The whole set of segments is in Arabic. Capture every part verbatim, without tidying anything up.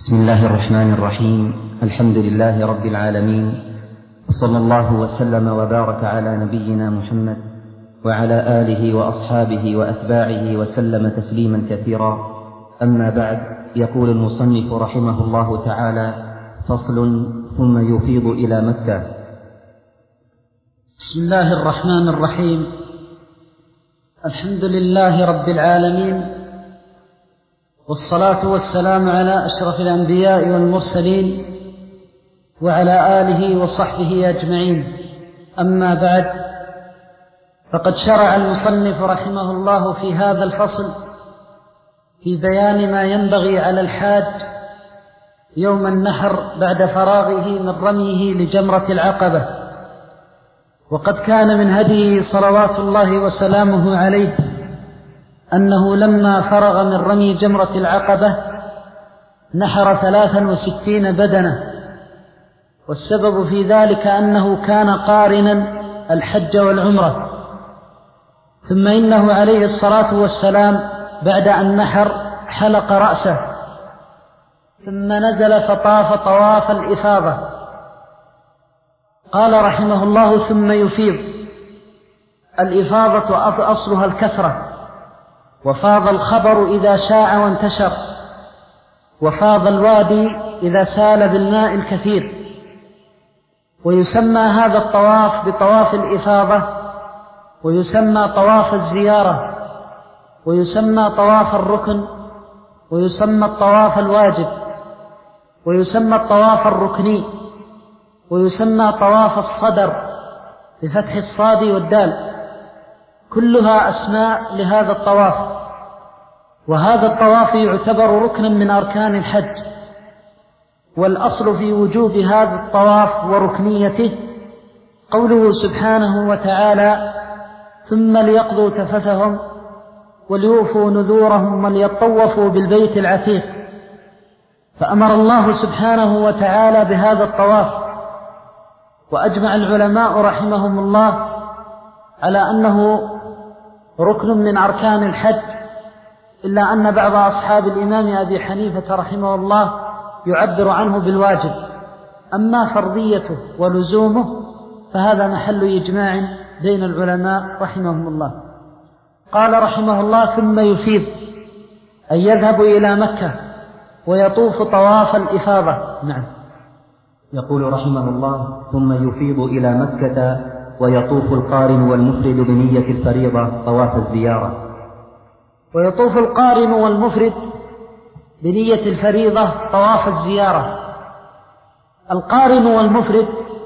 بسم الله الرحمن الرحيم. الحمد لله رب العالمين، وصلى الله وسلم وبارك على نبينا محمد وعلى آله وأصحابه وأتباعه وسلم تسليما كثيرا. أما بعد، يقول المصنف رحمه الله تعالى: فصل. ثم يفيض إلى مكة. بسم الله الرحمن الرحيم. الحمد لله رب العالمين، والصلاة والسلام على أشرف الأنبياء والمرسلين وعلى آله وصحبه أجمعين. أما بعد، فقد شرع المصنف رحمه الله في هذا الفصل في بيان ما ينبغي على الحاج يوم النحر بعد فراغه من رميه لجمرة العقبة. وقد كان من هديه صلوات الله وسلامه عليه أنه لما فرغ من رمي جمرة العقبة نحر ثلاثا وستين بدنة، والسبب في ذلك أنه كان قارنا الحج والعمرة. ثم إنه عليه الصلاة والسلام بعد أن نحر حلق رأسه، ثم نزل فطاف طواف الإفاضة. قال رحمه الله: ثم يفيض. الإفاضة أصلها الكثرة، وفاض الخبر إذا شاع وانتشر، وفاض الوادي إذا سال بالماء الكثير. ويسمى هذا الطواف بطواف الإفاضة، ويسمى طواف الزيارة، ويسمى طواف الركن، ويسمى الطواف الواجب، ويسمى الطواف الركني، ويسمى طواف الصدر بفتح الصاد والدال. كلها أسماء لهذا الطواف. وهذا الطواف يعتبر ركنا من أركان الحج، والأصل في وجوب هذا الطواف وركنيته قوله سبحانه وتعالى: ثم ليقضوا تفثهم وليوفوا نذورهم وليطوفوا بالبيت العتيق. فأمر الله سبحانه وتعالى بهذا الطواف. وأجمع العلماء رحمهم الله على أنه ركن من أركان الحج، إلا أن بعض أصحاب الإمام أبي حنيفة رحمه الله يعبر عنه بالواجب. أما فرضيته ولزومه فهذا محل إجماع بين العلماء رحمهم الله. قال رحمه الله: ثم يفيض، أي يذهب إلى مكة ويطوف طواف الإفاضة. نعم. يقول رحمه الله: ثم يفيض إلى مكة ويطوف القارن والمفرد بنية الفريضة طواف الزيارة. ويطوف القارن والمفرد بنية الفريضة طواف الزيارة. القارن والمفرد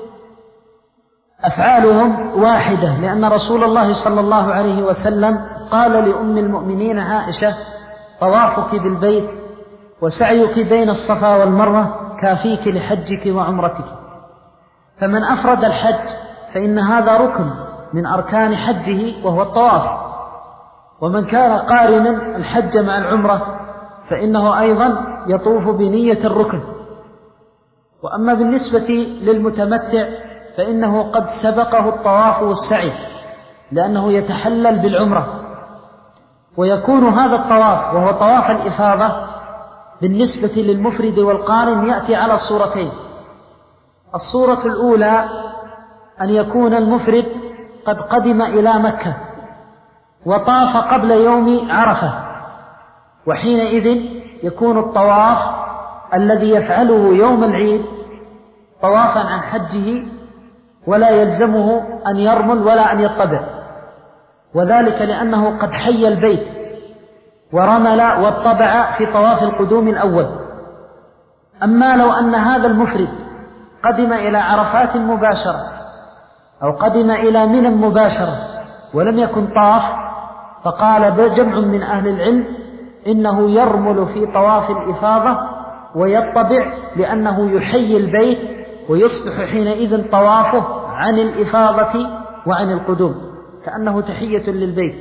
أفعالهم واحدة، لأن رسول الله صلى الله عليه وسلم قال لأم المؤمنين عائشة: طوافك بالبيت وسعيك بين الصفا والمروة كافيك لحجك وعمرتك. فمن أفرد الحج فإن هذا ركن من أركان حجه وهو الطواف. ومن كان قارنا الحج مع العمرة فإنه أيضا يطوف بنية الركن. وأما بالنسبة للمتمتع فإنه قد سبقه الطواف والسعي، لأنه يتحلل بالعمرة. ويكون هذا الطواف وهو طواف الإفاضة بالنسبة للمفرد والقارن يأتي على الصورتين. الصورة الأولى أن يكون المفرد قد قدم إلى مكة وطاف قبل يوم عرفة، وحينئذ يكون الطواف الذي يفعله يوم العيد طوافا عن حجه، ولا يلزمه أن يرمل ولا أن يطبع، وذلك لأنه قد حي البيت ورمل واطبع في طواف القدوم الأول. أما لو أن هذا المفرد قدم إلى عرفات مباشرة أو قدم إلى منى مباشرة ولم يكن طاف، فقال جمع من أهل العلم إنه يرمل في طواف الإفاضة ويطبع، لأنه يحيي البيت ويصبح حينئذ طوافه عن الإفاضة وعن القدوم كأنه تحية للبيت.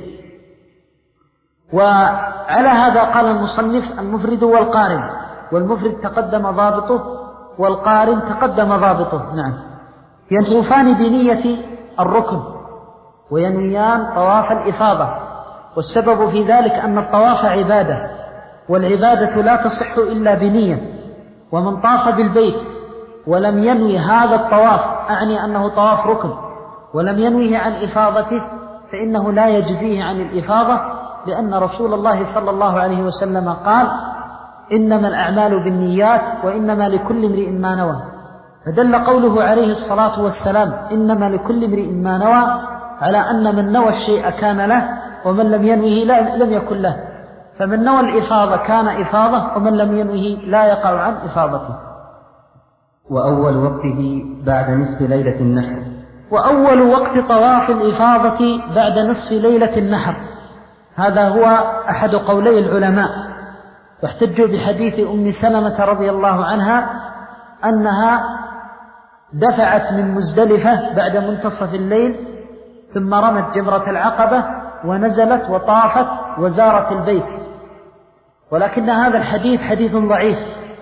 وعلى هذا قال المصنف: المفرد والقارن. والمفرد تقدم ضابطه والقارن تقدم ضابطه. نعم. يطوفان بنية الركن وينويان طواف الإفاضة. والسبب في ذلك أن الطواف عبادة، والعبادة لا تصح إلا بنية، ومن طاف بالبيت ولم ينوي هذا الطواف، أعني أنه طواف ركن، ولم ينويه عن إفاضته، فإنه لا يجزيه عن الإفاضة، لأن رسول الله صلى الله عليه وسلم قال: إنما الأعمال بالنيات وإنما لكل امرئ ما نوى. فدل قوله عليه الصلاة والسلام إنما لكل امرئ ما نوى على أن من نوى الشيء كان له، ومن لم ينوه لم يكن له. فمن نوى الإفاضة كان إفاضة، ومن لم ينوه لا يقع عن إفاضته. وأول وقته بعد نصف ليلة النحر. وأول وقت طواف الإفاضة بعد نصف ليلة النحر، هذا هو أحد قولي العلماء، واحتج بحديث أم سلمة رضي الله عنها أنها دفعت من مزدلفة بعد منتصف الليل، ثم رمت جمرة العقبة ونزلت وطافت وزارت البيت، ولكن هذا الحديث حديث ضعيف.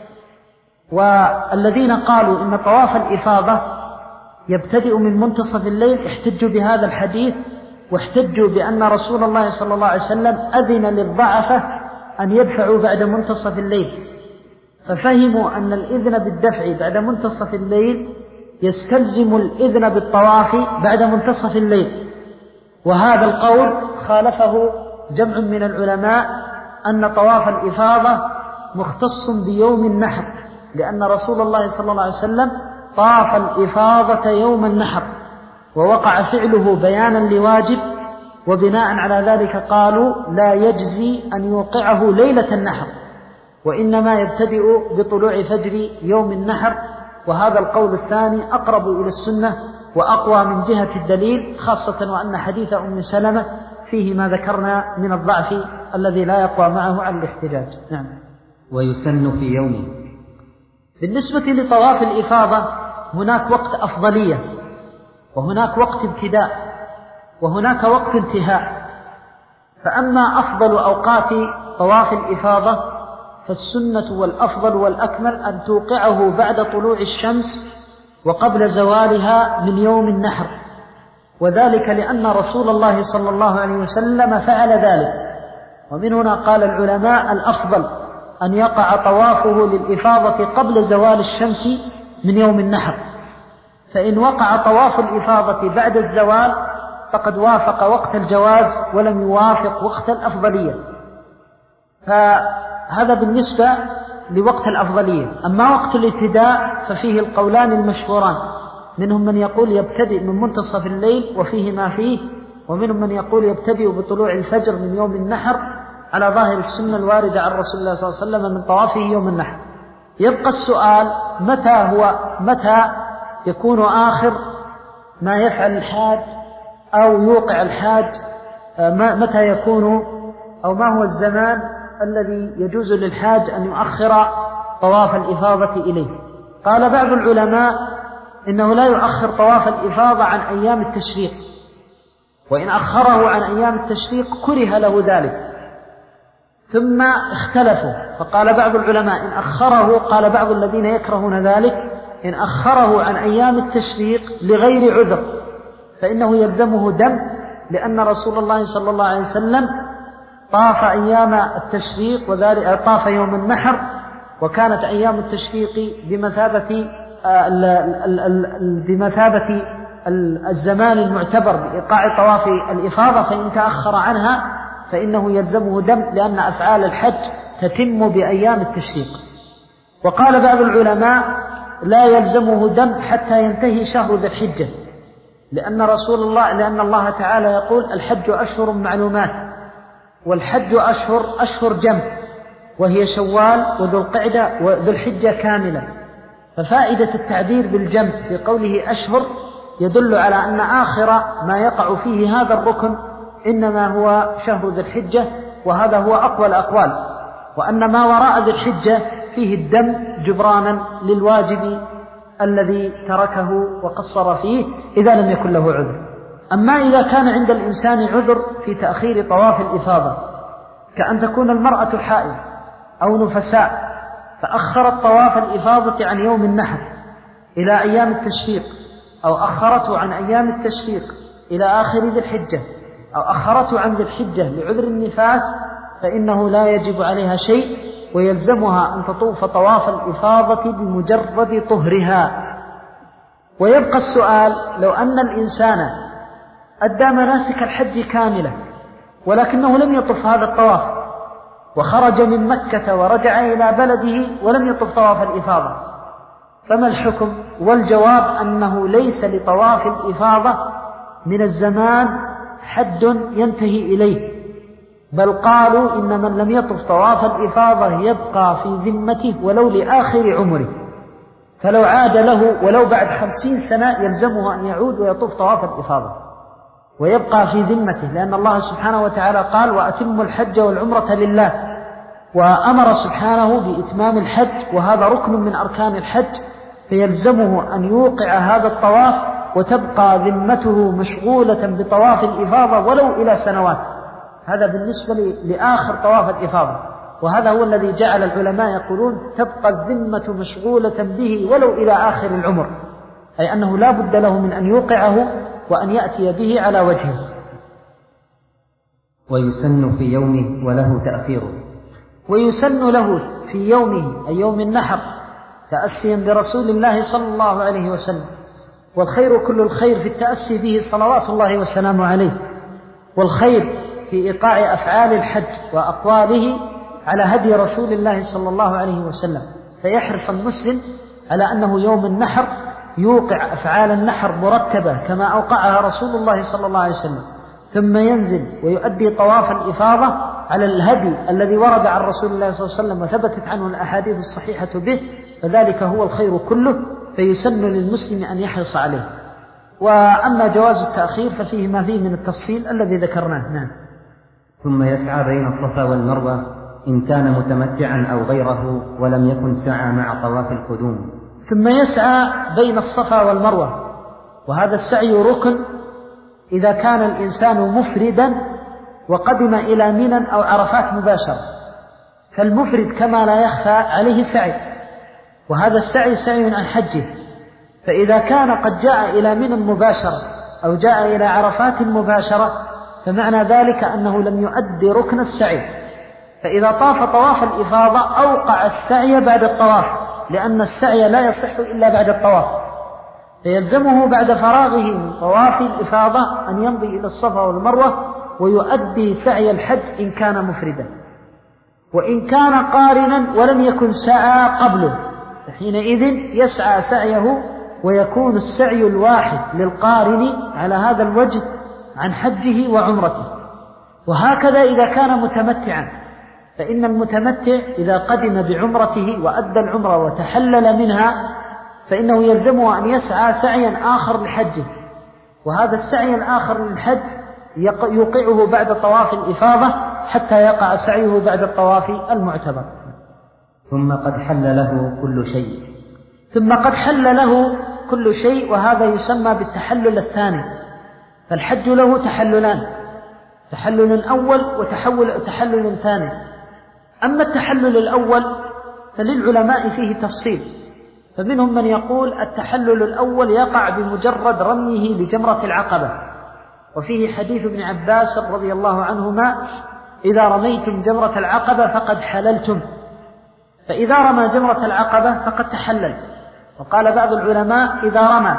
والذين قالوا إن طواف الإفاضة يبتدئ من منتصف الليل احتجوا بهذا الحديث، واحتجوا بأن رسول الله صلى الله عليه وسلم أذن للضعفة أن يدفعوا بعد منتصف الليل، ففهموا أن الإذن بالدفع بعد منتصف الليل يستلزم الإذن بالطواف بعد منتصف الليل. وهذا القول خالفه جمع من العلماء، أن طواف الإفاضة مختص بيوم النحر، لأن رسول الله صلى الله عليه وسلم طاف الإفاضة يوم النحر، ووقع فعله بيانا لواجب، وبناء على ذلك قالوا لا يجزي أن يوقعه ليلة النحر، وإنما يبتدئ بطلوع فجر يوم النحر. وهذا القول الثاني أقرب إلى السنة وأقوى من جهة الدليل، خاصة وأن حديث أم سلمة فيه ما ذكرنا من الضعف الذي لا يقوى معه على الاحتجاج. نعم. ويسن في يومه. بالنسبة لطواف الإفاضة هناك وقت أفضلية، وهناك وقت ابتداء، وهناك وقت انتهاء. فأما أفضل أوقات طواف الإفاضة فالسنة والأفضل والأكمل أن توقعه بعد طلوع الشمس وقبل زوالها من يوم النحر، وذلك لأن رسول الله صلى الله عليه وسلم فعل ذلك. ومن هنا قال العلماء الأفضل أن يقع طوافه للإفاضة قبل زوال الشمس من يوم النحر، فإن وقع طواف الإفاضة بعد الزوال فقد وافق وقت الجواز ولم يوافق وقت الأفضلية. فهذا بالنسبة لوقت الأفضلية. أما وقت الابتداء ففيه القولان المشهوران، منهم من يقول يبتدئ من منتصف الليل وفيه ما فيه، ومنهم من يقول يبتدئ بطلوع الفجر من يوم النحر على ظاهر السنة الواردة عن رسول الله صلى الله عليه وسلم من طوافه يوم النحر. يبقى السؤال متى هو متى يكون آخر ما يفعل الحاج أو يوقع الحاج، متى يكون أو ما هو الزمان الذي يجوز للحاج أن يؤخر طواف الإفاضة إليه. قال بعض العلماء إنه لا يؤخر طواف الإفاضة عن أيام التشريق، وإن أخره عن أيام التشريق كره له ذلك. ثم اختلفوا، فقال بعض العلماء إن أخره، قال بعض الذين يكرهون ذلك إن أخره عن أيام التشريق لغير عذر فإنه يلزمه دم، لأن رسول الله صلى الله عليه وسلم طاف أيام التشريق وذلك طاف يوم النحر، وكانت أيام التشريق بمثابة بمثابة الزمان المعتبر بإيقاع طواف الإفاضة، فإن تأخر عنها فإنه يلزمه دم، لأن أفعال الحج تتم بأيام التشريق. وقال بعض العلماء لا يلزمه دم حتى ينتهي شهر ذي الحجة، لأن رسول الله لأن الله تعالى يقول الحج أشهر معلومات، والحج أشهر أشهر جمع، وهي شوال وذو القعدة وذو الحجة كاملة. ففائدة التعبير بالجمع في قوله أشهر يدل على أن آخر ما يقع فيه هذا الركن إنما هو شهر ذي الحجة، وهذا هو أقوى الأقوال، وأن ما وراء ذي الحجة فيه الدم جبرانا للواجب الذي تركه وقصر فيه إذا لم يكن له عذر. أما إذا كان عند الإنسان عذر في تأخير طواف الإفاضة، كأن تكون المرأة حائض أو نفساء فأخرت طواف الإفاضة عن يوم النحر إلى أيام التشريق، أو أخرته عن أيام التشريق إلى آخر ذي الحجة، أو أخرته عن ذي الحجة لعذر النفاس، فإنه لا يجب عليها شيء، ويلزمها أن تطوف طواف الإفاضة بمجرد طهرها. ويبقى السؤال: لو أن الإنسان أدى مناسك الحج كاملة ولكنه لم يطف هذا الطواف وخرج من مكة ورجع إلى بلده ولم يطف طواف الإفاضة، فما الحكم؟ والجواب أنه ليس لطواف الإفاضة من الزمان حد ينتهي إليه، بل قالوا إن من لم يطف طواف الإفاضة يبقى في ذمته ولو لآخر عمره، فلو عاد له ولو بعد خمسين سنة يلزمه أن يعود ويطوف طواف الإفاضة ويبقى في ذمته، لأن الله سبحانه وتعالى قال: وأتموا الحج والعمرة لله، وأمر سبحانه بإتمام الحج، وهذا ركن من أركان الحج، فيلزمه أن يوقع هذا الطواف وتبقى ذمته مشغولة بطواف الإفاضة ولو إلى سنوات. هذا بالنسبة لآخر طواف الإفاضة، وهذا هو الذي جعل العلماء يقولون تبقى الذمة مشغولة به ولو إلى آخر العمر، أي أنه لا بد له من أن يوقعه وأن يأتي به على وجهه. ويسن في يومه وله تأخيره. ويسن له في يومه أي يوم النحر تأسيا برسول الله صلى الله عليه وسلم، والخير كل الخير في التأسي به صلوات الله وسلامه عليه، والخير في إيقاع أفعال الحج وأقواله على هدي رسول الله صلى الله عليه وسلم، فيحرص المسلم على أنه يوم النحر يوقع أفعال النحر مرتبة كما أوقعها رسول الله صلى الله عليه وسلم، ثم ينزل ويؤدي طواف الإفاضة على الهدي الذي ورد عن رسول الله صلى الله عليه وسلم وثبتت عنه الأحاديث الصحيحة به، فذلك هو الخير كله، فيسن للمسلم أن يحرص عليه. وأما جواز التأخير ففيه ما فيه من التفصيل الذي ذكرناه. نعم. ثم يسعى بين الصفا والمروة إن كان متمتعا أو غيره ولم يكن سعى مع طواف القدوم. ثم يسعى بين الصفا والمروة، وهذا السعي ركن إذا كان الإنسان مفردا وقدم إلى منى أو عرفات مباشرة، فالمفرد كما لا يخفى عليه سعي، وهذا السعي سعي عن حجه، فإذا كان قد جاء إلى منى مباشرة أو جاء إلى عرفات مباشرة فمعنى ذلك أنه لم يؤدي ركن السعي، فإذا طاف طواف الإفاضة أوقع السعي بعد الطواف، لأن السعي لا يصح إلا بعد الطواف، فيلزمه بعد فراغه من طواف الإفاضة أن يمضي إلى الصفا والمروة ويؤدي سعي الحج إن كان مفردا. وإن كان قارنا ولم يكن سعى قبله فحينئذ يسعى سعيه ويكون السعي الواحد للقارن على هذا الوجه عن حجه وعمرته. وهكذا إذا كان متمتعا، فإن المتمتع إذا قدم بعمرته وأدى العمرة وتحلل منها فإنه يلزمه أن يسعى سعيا آخر لحجه، وهذا السعي الآخر للحج يوقعه بعد طواف الإفاضة حتى يقع سعيه بعد الطواف المعتبر. ثم قد حل له كل شيء. ثم قد حل له كل شيء، وهذا يسمى بالتحلل الثاني، فالحج له تحللان: تحلل أول وتحلل ثاني. أما التحلل الأول فللعلماء فيه تفصيل، فمنهم من يقول التحلل الأول يقع بمجرد رميه لجمرة العقبة، وفيه حديث ابن عباس رضي الله عنهما: إذا رميتم جمرة العقبة فقد حللتم، فإذا رمى جمرة العقبة فقد تحلل. وقال بعض العلماء إذا رمى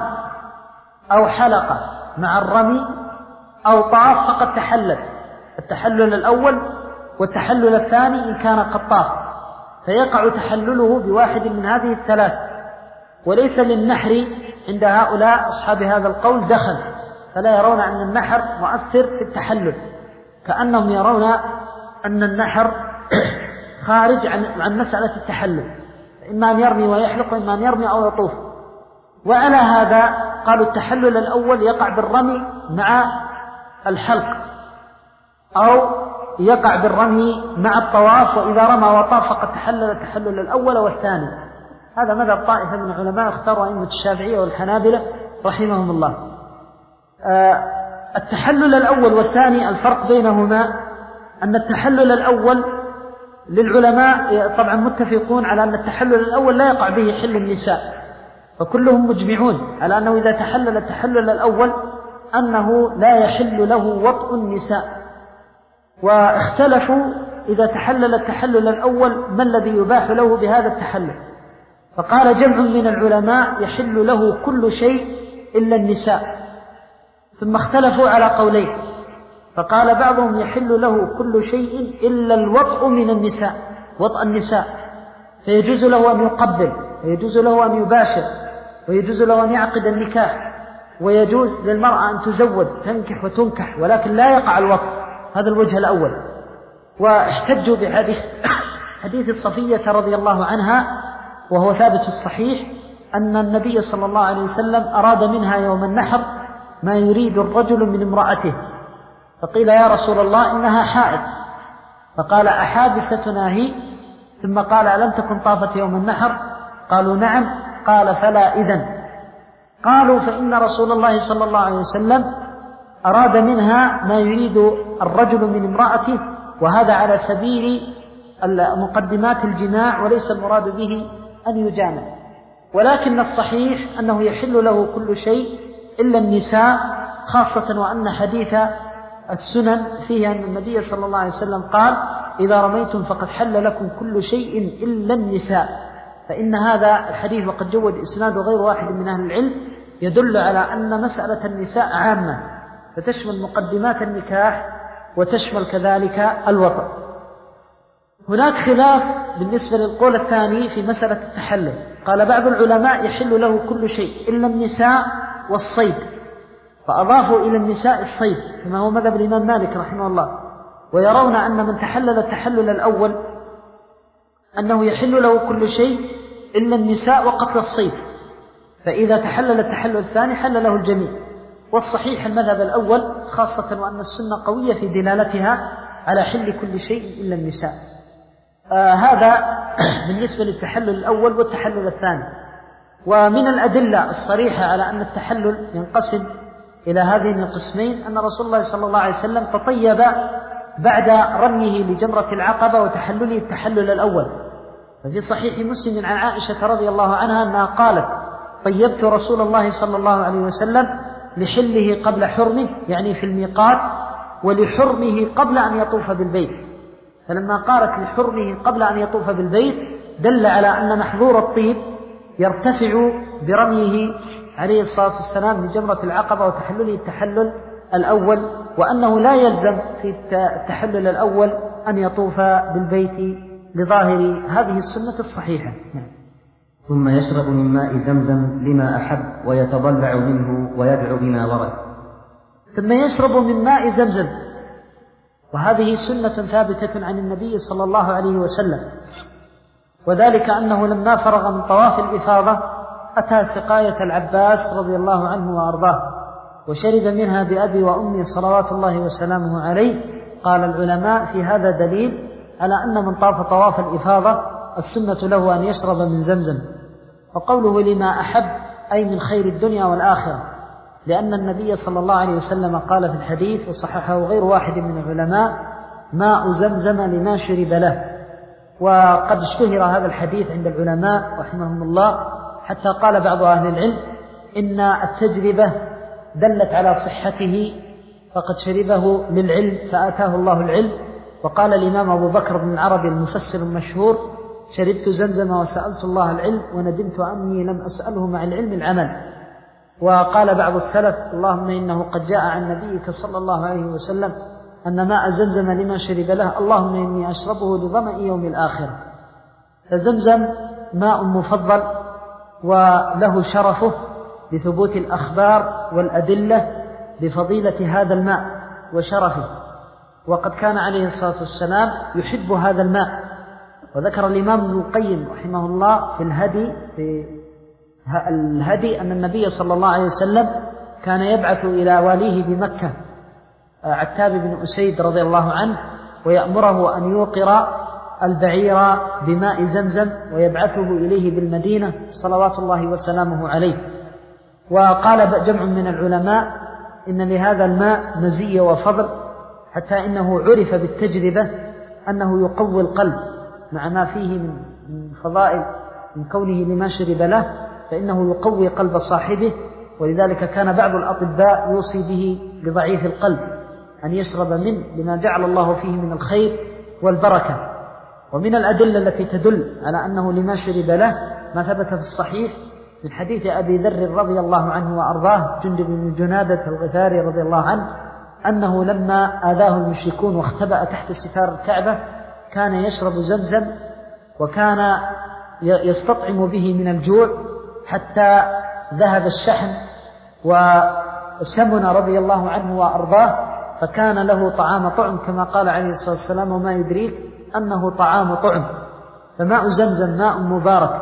أو حلق مع الرمي أو طاف فقد تحلل، التحلل الأول والتحلل الثاني إن كان قد طاف، فيقع تحلله بواحد من هذه الثلاث. وليس للنحر عند هؤلاء أصحاب هذا القول دخل، فلا يرون أن النحر مؤثر في التحلل، كأنهم يرون أن النحر خارج عن عن مسألة التحلل، إما أن يرمي ويحلق وإما أن يرمي أو يطوف. وعلى هذا قالوا التحلل الأول يقع بالرمي مع الحلق، أو يقع بالرمي مع الطواف، وإذا رمى وطاف فقد تحلل التحلل الأول والثاني. هذا مذهب طائفة من العلماء اختاروا أئمة الشافعية والحنابلة رحمهم الله. آه التحلل الأول والثاني الفرق بينهما أن التحلل الأول للعلماء طبعا متفقون على أن التحلل الأول لا يقع به حل النساء، فكلهم مجمعون على أنه إذا تحلل التحلل الأول أنه لا يحل له وطء النساء. واختلفوا إذا تحلل التحلل الأول ما الذي يباح له بهذا التحلل؟ فقال جمع من العلماء يحل له كل شيء إلا النساء، ثم اختلفوا على قولين، فقال بعضهم يحل له كل شيء إلا الوطء من النساء، وطء النساء، فيجوز له أن يقبل، ويجوز له أن يباشر، ويجوز له أن يعقد النكاح، ويجوز للمرأة أن تزوج تنكح وتنكح، ولكن لا يقع الوطء. هذا الوجه الأول. واحتجوا بحديث حديث الصفية رضي الله عنها، وهو ثابت في الصحيح، أن النبي صلى الله عليه وسلم أراد منها يوم النحر ما يريد الرجل من امرأته، فقيل يا رسول الله إنها حائض، فقال أحادثتنا هي؟ ثم قال ألم تكن طافت يوم النحر؟ قالوا نعم. قال فلا إذن. قالوا فإن رسول الله صلى الله عليه وسلم أراد منها ما يريد الرجل من امرأته، وهذا على سبيل مقدمات الجماع، وليس المراد به أن يجامع. ولكن الصحيح أنه يحل له كل شيء إلا النساء، خاصة وأن حديث السنن فيه أن النبي صلى الله عليه وسلم قال إذا رميتم فقد حل لكم كل شيء إلا النساء. فإن هذا الحديث وقد جود إسناد غير واحد من أهل العلم يدل على أن مسألة النساء عامة، فتشمل مقدمات النكاح وتشمل كذلك الوطء. هناك خلاف بالنسبة للقول الثاني في مسألة التحلل. قال بعض العلماء يحل له كل شيء إلا النساء والصيد، فأضافوا إلى النساء الصيد كما هو مذهب الإمام مالك رحمه الله، ويرون أن من تحلل التحلل الأول أنه يحل له كل شيء إلا النساء وقتل الصيد، فإذا تحلل التحلل الثاني حل له الجميع. والصحيح المذهب الأول، خاصة وأن السنة قوية في دلالتها على حل كل شيء إلا النساء. آه هذا بالنسبة للتحلل الأول والتحلل الثاني. ومن الأدلة الصريحة على أن التحلل ينقسم إلى هذين القسمين أن رسول الله صلى الله عليه وسلم تطيب بعد رميه لجمرة العقبة وتحلله التحلل الأول. ففي صحيح مسلم عن عائشة رضي الله عنها أنها قالت طيبت رسول الله صلى الله عليه وسلم لحله قبل حرمه، يعني في الميقات، ولحرمه قبل أن يطوف بالبيت. فلما قالت لحرمه قبل أن يطوف بالبيت دل على أن محظور الطيب يرتفع برميه عليه الصلاة والسلام لجمرة العقبة وتحلله التحلل الأول، وأنه لا يلزم في التحلل الأول أن يطوف بالبيت لظاهر هذه السنة الصحيحة. ثم يشرب من ماء زمزم لما أحب ويتضلع منه ويدعو بما ورد. ثم يشرب من ماء زمزم، وهذه سنة ثابتة عن النبي صلى الله عليه وسلم، وذلك أنه لما فرغ من طواف الإفاضة أتى سقاية العباس رضي الله عنه وأرضاه وشرب منها بأبي وأمي صلوات الله وسلامه عليه. قال العلماء في هذا دليل على أن من طاف طواف الإفاضة السنة له أن يشرب من زمزم. وقوله لما أحب أي من خير الدنيا والآخرة، لأن النبي صلى الله عليه وسلم قال في الحديث وصححه غير واحد من العلماء ماء زمزم لما شرب له. وقد اشتهر هذا الحديث عند العلماء رحمهم الله حتى قال بعض أهل العلم إن التجربة دلت على صحته، فقد شربه للعلم فآتاه الله العلم. وقال الإمام أبو بكر بن العربي المفسر المشهور شربت زمزم وسألت الله العلم وندمت أني لم أسأله مع العلم العمل. وقال بعض السلف اللهم إنه قد جاء عن نبيك صلى الله عليه وسلم أن ماء زمزم لما شرب له، اللهم إني أشربه لظمأ يوم الآخرة. فزمزم ماء مفضل وله شرفه لثبوت الأخبار والأدلة بفضيلة هذا الماء وشرفه، وقد كان عليه الصلاة والسلام يحب هذا الماء. وذكر الإمام ابن القيم رحمه الله في الهدي في الهدي أن النبي صلى الله عليه وسلم كان يبعث إلى واليه بمكة عتاب بن أسيد رضي الله عنه ويأمره أن يوقر البعير بماء زمزم ويبعثه إليه بالمدينة صلوات الله وسلامه عليه. وقال جمع من العلماء إن لهذا الماء مزية وفضل، حتى إنه عرف بالتجربة أنه يقوي القلب مع ما فيه من فضائل من كونه لما شرب له، فإنه يقوي قلب صاحبه. ولذلك كان بعض الأطباء يوصي به لضعيف القلب أن يشرب منه لما جعل الله فيه من الخير والبركة. ومن الأدلة التي تدل على أنه لما شرب له ما ثبت في الصحيح من حديث أبي ذر رضي الله عنه وأرضاه جندب بن جنادة الغفاري رضي الله عنه أنه لما آذاه المشركون واختبأ تحت ستار الكعبة كان يشرب زمزم وكان يستطعم به من الجوع حتى ذهب الشحم وسمن رضي الله عنه وأرضاه، فكان له طعام طعم كما قال عليه الصلاة والسلام: وما يدريك أنه طعام طعم. فماء زمزم ماء مبارك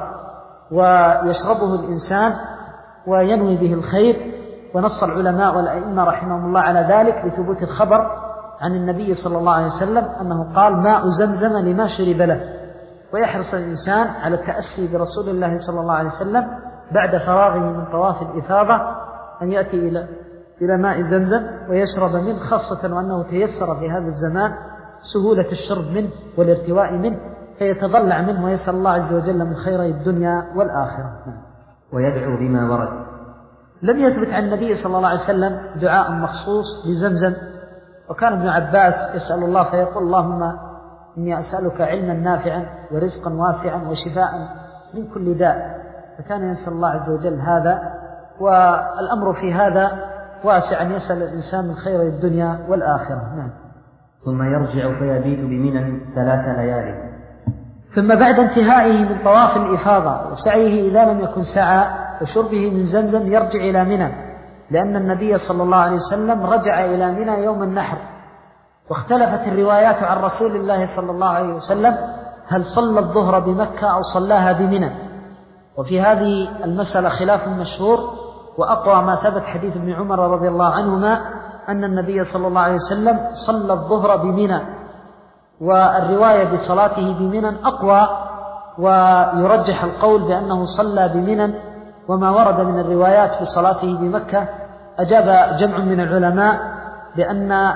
ويشربه الإنسان وينوي به الخير. ونص العلماء والأئمة رحمهم الله على ذلك لثبوت الخبر عن النبي صلى الله عليه وسلم أنه قال: ماء زمزم لما شرب له. ويحرص الإنسان على التأسي برسول الله صلى الله عليه وسلم بعد فراغه من طواف الإفاضة أن يأتي إلى إلى ماء زمزم ويشرب منه، خاصة وأنه تيسر في هذا الزمان سهولة الشرب منه والارتواء منه، فيتضلع منه ويسأل الله عز وجل من خير الدنيا والآخرة. ويدعو بما ورد. لم يثبت عن النبي صلى الله عليه وسلم دعاء مخصوص لزمزم. وكان ابن عباس يسأل الله فيقول: اللهم إني أسألك علما نافعا ورزقا واسعا وشفاء من كل داء. فكان يسأل الله عز وجل هذا، والأمر في هذا واسع أن يسأل الإنسان من خير الدنيا والآخرة. نعم. ثم يرجع فيبيت بمنى ثلاث ليالي. ثم بعد انتهائه من طواف الإفاضة وسعيه إذا لم يكن سعى وشربه من زمزم يرجع إلى منى، لأن النبي صلى الله عليه وسلم رجع إلى منى يوم النحر. واختلفت الروايات عن رسول الله صلى الله عليه وسلم هل صلى الظهر بمكة أو صلاها بمنى. وفي هذه المسألة خلاف مشهور، وأقوى ما ثبت حديث ابن عمر رضي الله عنهما أن النبي صلى الله عليه وسلم صلى الظهر بمنى، والرواية بصلاته بمنى أقوى، ويرجح القول بأنه صلى بمنى وما ورد من الروايات بصلاته بمكة. أجاب جمع من العلماء بأن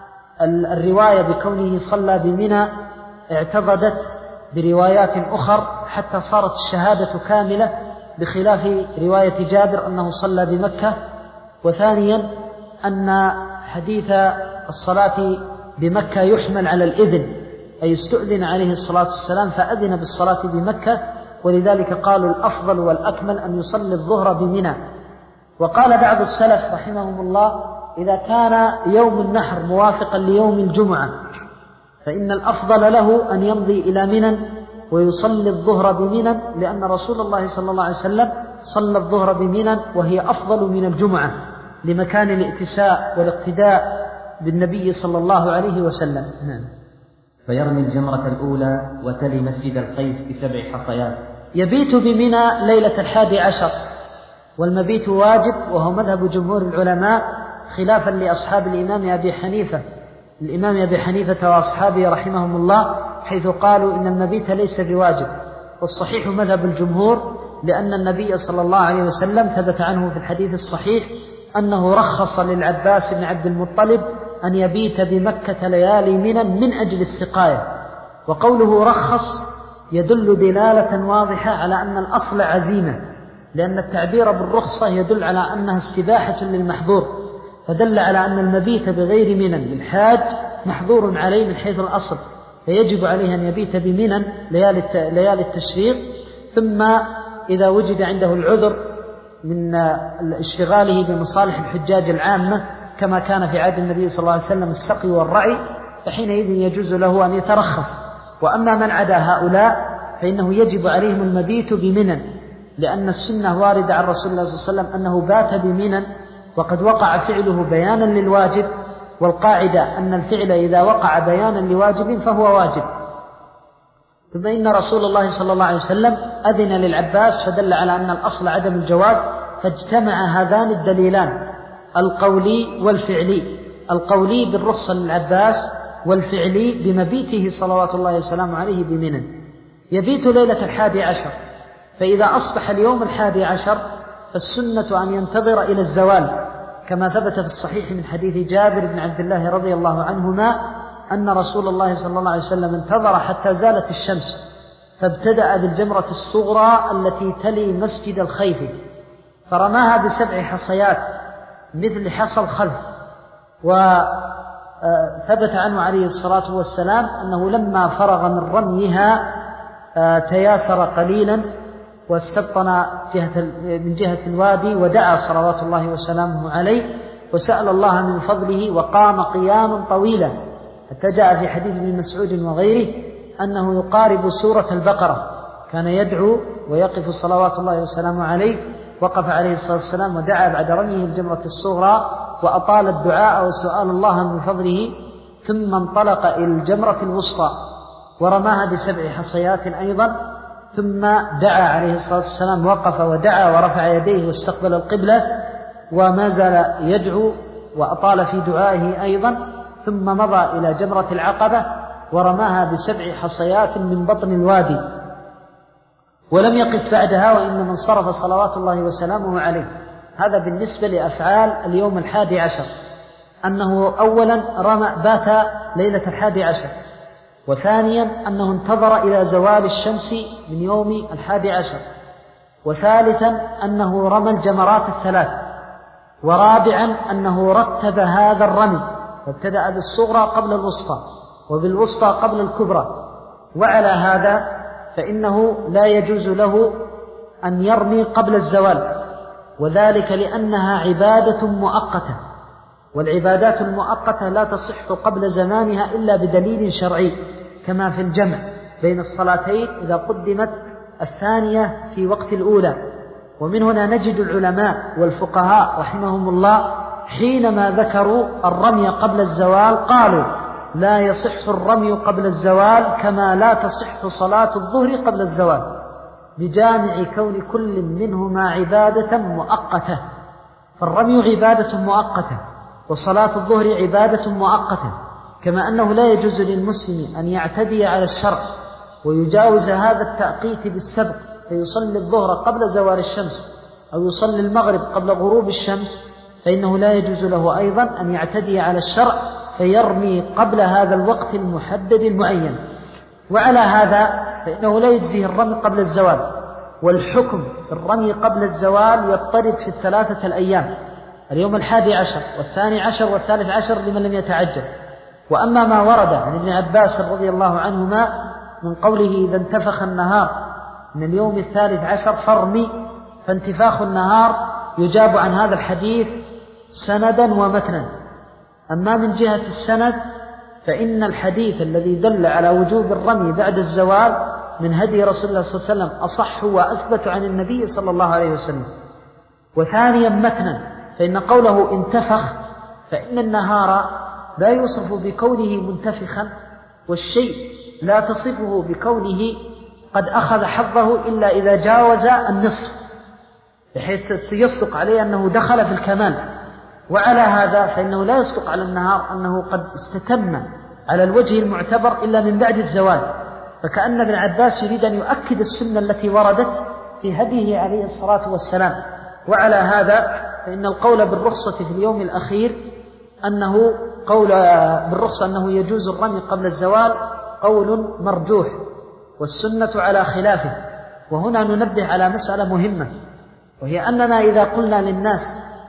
الرواية بكونه صلى بمنى اعتضدت بروايات أخر حتى صارت الشهادة كاملة، بخلاف رواية جابر أنه صلى بمكة. وثانيا أن حديث الصلاة بمكة يحمل على الإذن، أي استؤذن عليه الصلاة والسلام فأذن بالصلاة بمكة، ولذلك قالوا الأفضل والأكمل أن يصلي الظهر بمنى. وقال بعض السلف رحمهم الله: إذا كان يوم النحر موافقا ليوم الجمعة فإن الأفضل له أن يمضي إلى منى ويصلي الظهر بمنى، لأن رسول الله صلى الله عليه وسلم صلى الظهر بمنى وهي أفضل من الجمعة لمكان الائتساء والاقتداء بالنبي صلى الله عليه وسلم. نعم. فيرمي الجمرة الأولى وتلي مسجد الخيف بسبع حصيات. يبيت بمنى ليلة الحادي عشر، والمبيت واجب، وهو مذهب جمهور العلماء خلافا لأصحاب الإمام أبي حنيفة الإمام أبي حنيفة وأصحابه رحمهم الله، حيث قالوا إن المبيت ليس بواجب. والصحيح مذهب الجمهور، لأن النبي صلى الله عليه وسلم ثبت عنه في الحديث الصحيح أنه رخص للعباس بن عبد المطلب أن يبيت بمكة ليالي منى من أجل السقاية. وقوله رخص يدل دلالة واضحة على أن الأصل عزيمة، لأن التعبير بالرخصة يدل على أنها استباحة للمحظور، فدل على أن المبيت بغير منى للحاج محظور عليه من حيث الأصل، فيجب عليه أن يبيت بمنى ليالي التشريق. ثم إذا وجد عنده العذر من اشتغاله بمصالح الحجاج العامة كما كان في عهد النبي صلى الله عليه وسلم السقي والرعي، فحينئذ يجوز له أن يترخص. وأما من عدا هؤلاء فإنه يجب عليهم المبيت بمنى، لأن السنة واردة عن رسول الله صلى الله عليه وسلم أنه بات بمنى، وقد وقع فعله بيانا للواجب، والقاعدة أن الفعل إذا وقع بيانا لواجب فهو واجب. ثم إن رسول الله صلى الله عليه وسلم أذن للعباس، فدل على أن الأصل عدم الجواز، فاجتمع هذان الدليلان القولي والفعلي، القولي بالرخصة للعباس، والفعلي بمبيته صلوات الله وسلامه عليه بمنى. يبيت ليلة الحادي عشر، فإذا أصبح اليوم الحادي عشر فالسنة أن ينتظر إلى الزوال، كما ثبت في الصحيح من حديث جابر بن عبد الله رضي الله عنهما أن رسول الله صلى الله عليه وسلم انتظر حتى زالت الشمس، فابتدأ بالجمرة الصغرى التي تلي مسجد الخيف، فرماها بسبع حصيات مثل حصى الخلف، ثبت عنه عليه الصلاة والسلام أنه لما فرغ من رميها تياسر قليلا واستبطن جهة من جهة الوادي ودعا صلوات الله وسلامه عليه وسأل الله من فضله وقام قياما طويلا، حتى جاء في حديث ابن مسعود وغيره أنه يقارب سورة البقرة، كان يدعو ويقف صلوات الله وسلامه عليه. وقف عليه الصلاة والسلام ودعا بعد رميه الجمرة الصغرى وأطال الدعاء وسؤال الله من فضله، ثم انطلق إلى الجمرة الوسطى ورماها بسبع حصيات أيضا، ثم دعا عليه الصلاة والسلام، وقف ودعا ورفع يديه واستقبل القبلة وما زال يدعو وأطال في دعائه أيضا، ثم مضى إلى جمرة العقبة ورماها بسبع حصيات من بطن الوادي، ولم يقف بعدها وإنما انصرف صلوات الله وسلامه عليه. هذا بالنسبة لأفعال اليوم الحادي عشر، أنه أولا رمى بات ليلة الحادي عشر، وثانيا أنه انتظر إلى زوال الشمس من يوم الحادي عشر، وثالثا أنه رمى الجمرات الثلاث، ورابعا أنه رتب هذا الرمي فابتدأ بالصغرى قبل الوسطى وبالوسطى قبل الكبرى. وعلى هذا فإنه لا يجوز له أن يرمي قبل الزوال، وذلك لأنها عبادة مؤقتة، والعبادات المؤقتة لا تصح قبل زمانها إلا بدليل شرعي، كما في الجمع بين الصلاتين إذا قدمت الثانية في وقت الأولى. ومن هنا نجد العلماء والفقهاء رحمهم الله حينما ذكروا الرمي قبل الزوال قالوا لا يصح الرمي قبل الزوال كما لا تصح صلاة الظهر قبل الزوال، بجامع كون كل منهما عبادة مؤقتة، فالرمي عبادة مؤقتة وصلاة الظهر عبادة مؤقتة، كما أنه لا يجوز للمسلم أن يعتدي على الشرع ويجاوز هذا التأقيت بالسبق فيصلي الظهر قبل زوال الشمس أو يصلي المغرب قبل غروب الشمس، فإنه لا يجوز له أيضا أن يعتدي على الشرع فيرمي قبل هذا الوقت المحدد المعين. وعلى هذا فإنه لا يجزيه الرمي قبل الزوال، والحكم الرمي قبل الزوال يضطرد في الثلاثة الأيام، اليوم الحادي عشر والثاني عشر والثالث عشر لمن لم يتعجل. وأما ما ورد عن ابن عباس رضي الله عنهما من قوله إذا انتفخ النهار من اليوم الثالث عشر فارمي، فانتفاخ النهار يجاب عن هذا الحديث سندا ومتنا. أما من جهة السند فإن الحديث الذي دل على وجوب الرمي بعد الزوال من هدي رسول الله صلى الله عليه وسلم أصح وأثبت عن النبي صلى الله عليه وسلم. وثانيا متنا، فإن قوله انتفخ فإن النهار لا يوصف بكونه منتفخا، والشيء لا تصفه بكونه قد أخذ حظه إلا إذا جاوز النصف، بحيث يصدق عليه أنه دخل في الكمال. وعلى هذا فإنه لا يصدق على النهار أنه قد استتم على الوجه المعتبر إلا من بعد الزوال، فكأن ابن عباس يريد أن يؤكد السنة التي وردت في هديه عليه الصلاة والسلام. وعلى هذا فإن القول بالرخصة في اليوم الأخير أنه قول بالرخصة أنه يجوز الرمي قبل الزوال قول مرجوح، والسنة على خلافه. وهنا ننبه على مسألة مهمة، وهي أننا إذا قلنا للناس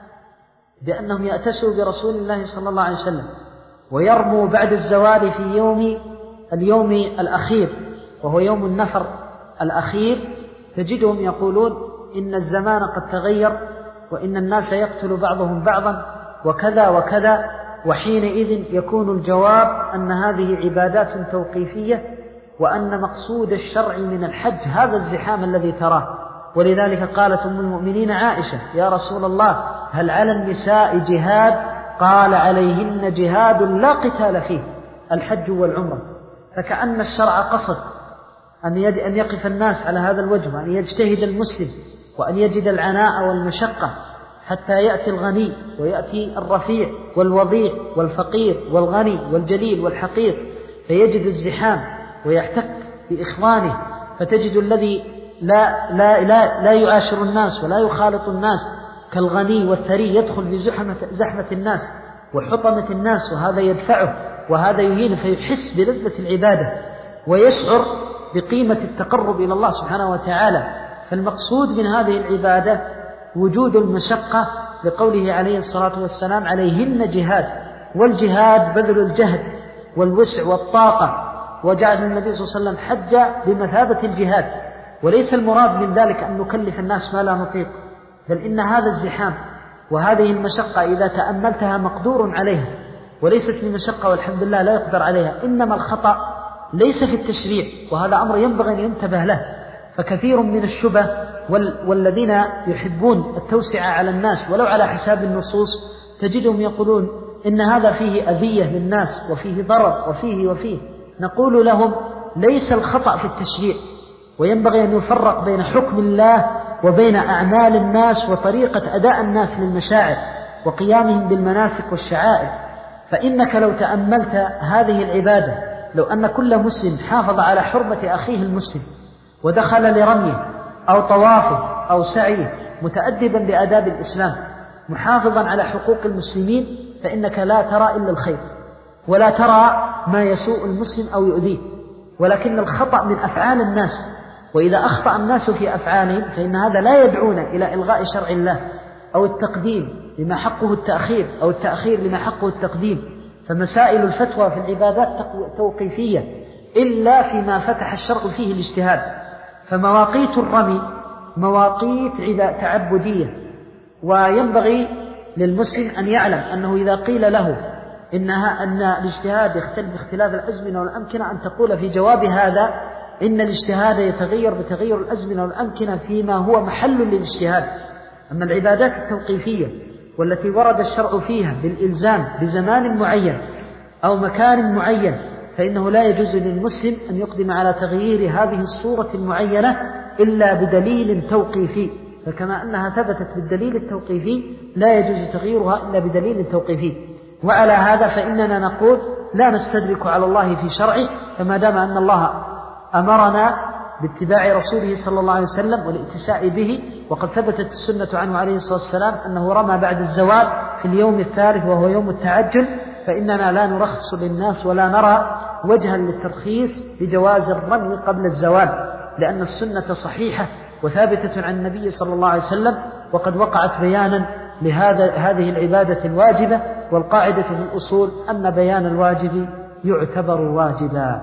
بأنهم يأتسوا برسول الله صلى الله عليه وسلم ويرموا بعد الزوال في يوم اليوم الأخير وهو يوم النفر الأخير، تجدهم يقولون إن الزمان قد تغير وإن الناس يقتل بعضهم بعضا وكذا وكذا، وحينئذ يكون الجواب أن هذه عبادات توقيفية، وأن مقصود الشرع من الحج هذا الزحام الذي تراه. ولذلك قالت أم المؤمنين عائشة يا رسول الله هل على النساء جهاد؟ قال عليهن جهاد لا قتال فيه، الحج والعمرة. فكأن الشرع قصد أن أن يقف الناس على هذا الوجه، وأن يجتهد المسلم وأن يجد العناء والمشقة حتى يأتي الغني ويأتي الرفيع والوضيع والفقير والغني والجليل والحقير، فيجد الزحام ويحتك بإخوانه، فتجد الذي لا, لا, لا, لا يعاشر الناس ولا يخالط الناس كالغني والثري يدخل في زحمة, زحمة الناس وحطمة الناس، وهذا يدفعه وهذا يهين، فيحس بلذة العبادة ويشعر بقيمة التقرب إلى الله سبحانه وتعالى. فالمقصود من هذه العبادة وجود المشقة، لقوله عليه الصلاة والسلام عليهن جهاد، والجهاد بذل الجهد والوسع والطاقة، وجعل النبي صلى الله عليه وسلم حج بمثابة الجهاد، وليس المراد من ذلك أن نكلف الناس ما لا نطيق، بل إن هذا الزحام وهذه المشقة إذا تأملتها مقدور عليها، وليست لمشقة والحمد لله لا يقدر عليها، إنما الخطأ ليس في التشريع، وهذا أمر ينبغي أن ينتبه له. فكثير من الشبه والذين يحبون التوسعة على الناس ولو على حساب النصوص تجدهم يقولون إن هذا فيه أذية للناس وفيه ضرر وفيه وفيه. نقول لهم ليس الخطأ في التشريع، وينبغي أن يفرق بين حكم الله وبين أعمال الناس وطريقة أداء الناس للمشاعر وقيامهم بالمناسك والشعائر. فإنك لو تأملت هذه العبادة، لو أن كل مسلم حافظ على حرمة أخيه المسلم ودخل لرميه أو طوافه أو سعيه متأدبا بآداب الإسلام محافظا على حقوق المسلمين، فإنك لا ترى إلا الخير ولا ترى ما يسوء المسلم أو يؤذيه. ولكن الخطأ من أفعال الناس، وإذا أخطأ الناس في أفعالهم فإن هذا لا يدعونا إلى إلغاء شرع الله أو التقديم لما حقه التأخير أو التأخير لما حقه التقديم. فمسائل الفتوى في العبادات توقيفية إلا فيما فتح الشرع فيه الاجتهاد. فمواقيت الرمي مواقيت تعبدية، وينبغي للمسلم أن يعلم أنه إذا قيل له إنها أن الاجتهاد يختلف باختلاف الأزمنة والأمكنة أن تقول في جواب هذا إن الاجتهاد يتغير بتغير الأزمنة والأمكنة فيما هو محل للاجتهاد. أما العبادات التوقيفية والتي ورد الشرع فيها بالإلزام بزمان معين أو مكان معين فإنه لا يجوز للمسلم أن يقدم على تغيير هذه الصورة المعينة إلا بدليل توقيفي. فكما أنها ثبتت بالدليل التوقيفي لا يجوز تغييرها إلا بدليل توقيفي. وعلى هذا فإننا نقول لا نستدرك على الله في شرعه، فما دام أن الله أمرنا باتباع رسوله صلى الله عليه وسلم والاتساء به، وقد ثبتت السنة عنه عليه الصلاة والسلام أنه رمى بعد الزوال في اليوم الثالث وهو يوم التعجل، فإننا لا نرخص للناس ولا نرى وجها للترخيص بجواز الرمي قبل الزوال، لأن السنة صحيحة وثابتة عن النبي صلى الله عليه وسلم، وقد وقعت بيانا لهذا هذه العبادة الواجبة. والقاعدة في الأصول أن بيان الواجب يعتبر واجبا.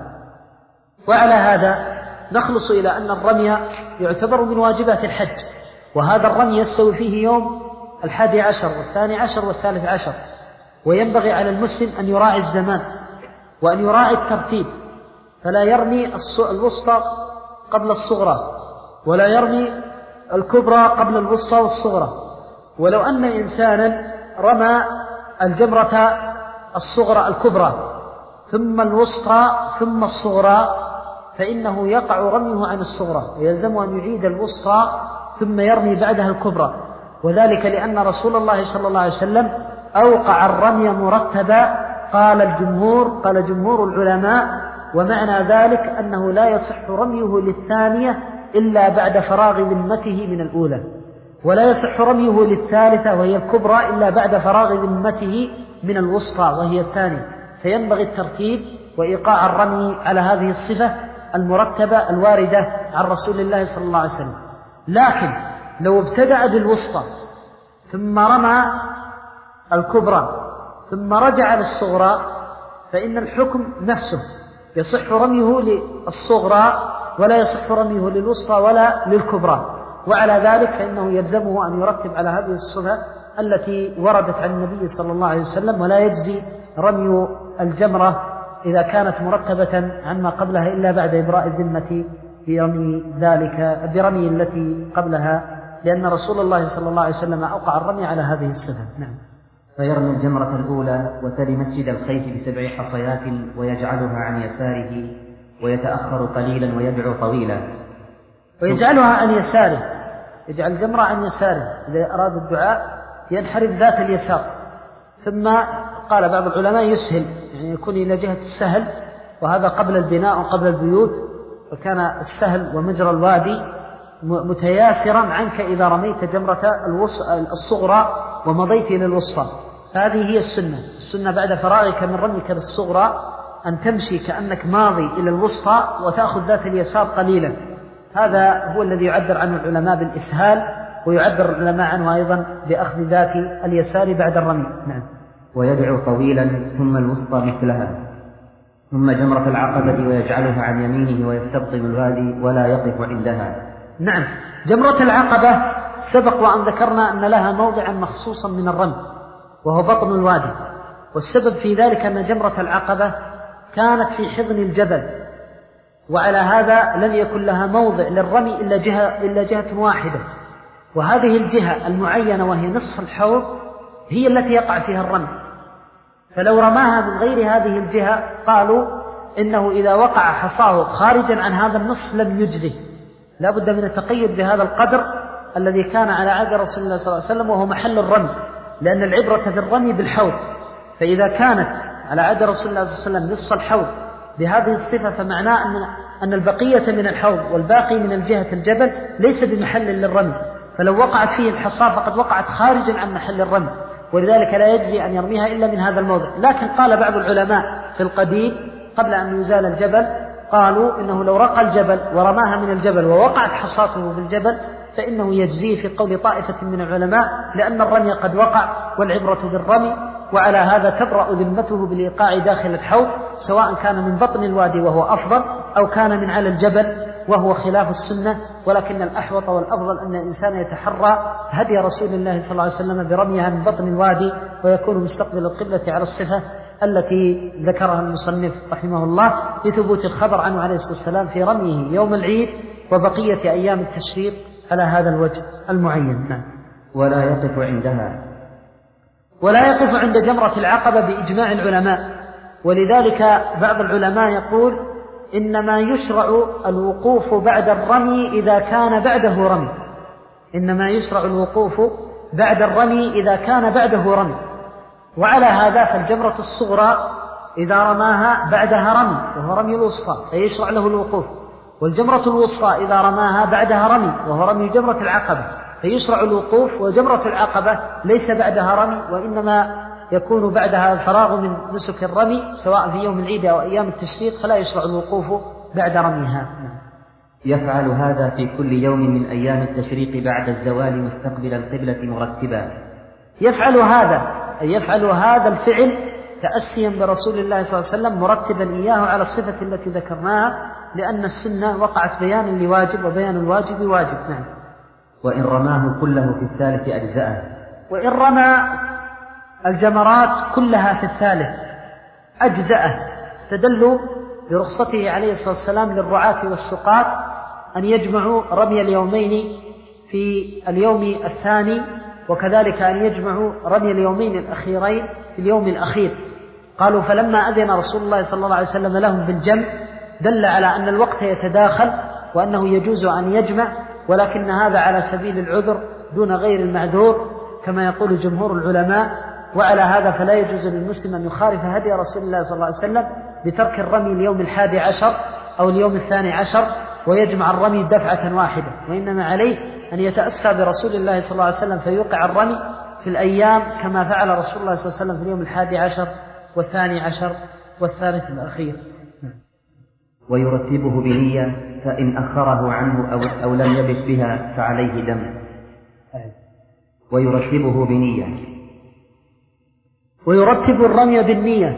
وعلى هذا نخلص إلى أن الرمي يعتبر من واجبات الحج، وهذا الرمي يستوي فيه يوم الحادي عشر والثاني عشر والثالث عشر. وينبغي على المسلم أن يراعي الزمان وأن يراعي الترتيب، فلا يرمي الوسطى قبل الصغرى ولا يرمي الكبرى قبل الوسطى والصغرى. ولو أن إنسانا رمى الجمرة الصغرى الكبرى ثم الوسطى ثم الصغرى فإنه يقع رميه عن الصغرى، ويلزم أن يعيد الوسطى ثم يرمي بعدها الكبرى، وذلك لأن رسول الله صلى الله عليه وسلم أوقع الرمي مرتبا. قال الجمهور قال جمهور العلماء ومعنى ذلك أنه لا يصح رميه للثانية إلا بعد فراغ ذمته من الأولى، ولا يصح رميه للثالثة وهي الكبرى إلا بعد فراغ ذمته من الوسطى وهي الثانية. فينبغي الترتيب وإيقاع الرمي على هذه الصفة المرتبة الواردة عن رسول الله صلى الله عليه وسلم. لكن لو ابتدأ بالوسطى ثم رمى الكبرى ثم رجع للصغرى فإن الحكم نفسه، يصح رميه للصغرى ولا يصح رميه للوسطى ولا للكبرى. وعلى ذلك فإنه يلزمه أن يرتب على هذه الصفة التي وردت عن النبي صلى الله عليه وسلم، ولا يجزي رمي الجمرة إذا كانت مرتبة عما قبلها إلا بعد إبراء الذمة برمي ذلك برمي التي قبلها، لأن رسول الله صلى الله عليه وسلم أوقع الرمي على هذه الصفة. نعم. فيرمي الجمرة الأولى وتلي مسجد الخيف بسبع حصيات ويجعلها عن يساره ويتأخر قليلا ويدعو طويلا. ويجعلها عن يساره، يجعل الجمرة عن يساره إذا أراد الدعاء ينحرف ذات اليسار. ثم قال بعض العلماء يسهل، يعني يكون إلى جهة السهل، وهذا قبل البناء وقبل البيوت، وكان السهل ومجرى الوادي متياسرا عنك إذا رميت جمرة الصغرى ومضيت إلى الوسطى. هذه هي السنة. السنة بعد فراغك من رميك للصغرى أن تمشي كأنك ماضي إلى الوسطى وتأخذ ذات اليسار قليلا. هذا هو الذي يعبر عنه العلماء بالإسهال، ويعبر العلماء عنه أيضا بأخذ ذات اليسار بعد الرمي. نعم. ويدعو طويلا ثم الوسطى مثلها، ثم جمرة العقبة ويجعلها عن يمينه ويستبطن الوادي ولا يقف عندها. نعم، جمرة العقبة سبق وأن ذكرنا أن لها موضعا مخصوصا من الرمي وهو بطن الوادي، والسبب في ذلك أن جمرة العقبة كانت في حضن الجبل، وعلى هذا لم يكن لها موضع للرمي إلا جهة, إلا جهة واحدة، وهذه الجهة المعينة وهي نصف الحوض هي التي يقع فيها الرمي، فلو رماها من غير هذه الجهة قالوا إنه إذا وقع حصاه خارجا عن هذا النصف لم يجزه، لا بد من التقيد بهذا القدر الذي كان على عهد رسول الله صلى الله عليه وسلم وهو محل الرمي، لأن العبرة في الرمي بالحوض، فإذا كانت على عهد رسول الله صلى الله عليه وسلم نصف الحوض بهذه الصفة فمعناه أن, أن البقية من الحوض والباقي من الجهة الجبل ليس بمحل للرمي، فلو وقعت فيه الحصى فقد وقعت خارجا عن محل الرمي، ولذلك لا يجزي أن يرميها إلا من هذا الموضع. لكن قال بعض العلماء في القديم قبل أن يزال الجبل قالوا إنه لو رقى الجبل ورماها من الجبل ووقعت حصاته في الجبل فإنه يجزيه في قول طائفة من العلماء، لأن الرمي قد وقع والعبرة بالرمي، وعلى هذا تبرأ ذمته بالإيقاع داخل الحوض، سواء كان من بطن الوادي وهو أفضل أو كان من على الجبل وهو خلاف السنة، ولكن الأحوط والأفضل أن الإنسان يتحرى هدي رسول الله صلى الله عليه وسلم برميها من بطن الوادي ويكون مستقبل القبلة على الصفة التي ذكرها المصنف رحمه الله لثبوت الخبر عنه عليه الصلاة والسلام في رميه يوم العيد وبقية أيام التشريق على هذا الوجه المعين. نعم. ولا يقف عندها، ولا يقف عند جمرة العقبة بإجماع العلماء، ولذلك بعض العلماء يقول إنما يشرع الوقوف بعد الرمي إذا كان بعده رمي، إنما يشرع الوقوف بعد الرمي إذا كان بعده رمي، وعلى هذا فالجمرة الصغرى إذا رماها بعدها رمي وهو رمي الوسطى فيشرع له الوقوف، والجمرة الوسطى إذا رماها بعدها رمي وهو رمي جمرة العقبة فيشرع الوقوف، وجمرة العقبة ليس بعدها رمي وإنما يكون بعدها الفراغ من نسك الرمي سواء في يوم العيد أو أيام التشريق، فلا يشرع الوقوف بعد رميها. يفعل هذا في كل يوم من أيام التشريق بعد الزوال مستقبل القبلة مرتبا. يفعل هذا أي يفعل هذا الفعل تأسيا برسول الله صلى الله عليه وسلم مرتبا إياه على الصفة التي ذكرناها، لأن السنة وقعت بيانا لواجب وبيان الواجب واجب. نعم. وإن رماه كله في الثالث أجزأه، وإن رمى الجمرات كلها في الثالث أجزأه، استدلوا برخصته عليه الصلاة والسلام للرعاة والسقاة أن يجمعوا رمي اليومين في اليوم الثاني، وكذلك أن يجمعوا رمي اليومين الأخيرين في اليوم الأخير. قالوا فلما أذن رسول الله صلى الله عليه وسلم لهم بالجمع دل على أن الوقت يتداخل وأنه يجوز أن يجمع، ولكن هذا على سبيل العذر دون غير المعذور كما يقول جمهور العلماء، وعلى هذا فلا يجوز للمسلم أن يخالف هدي رسول الله صلى الله عليه وسلم بترك الرمي اليوم الحادي عشر أو اليوم الثاني عشر ويجمع الرمي دفعة واحدة، وإنما عليه أن يتأسى برسول الله صلى الله عليه وسلم فيوقع الرمي في الأيام كما فعل رسول الله صلى الله عليه وسلم في اليوم الحادي عشر والثاني عشر والثالث الأخير. ويرتبه بنية، فإن أخره عنه أو, أو لم يبت بها فعليه دم. ويرتبه بنية، ويرتب الرمي بالنية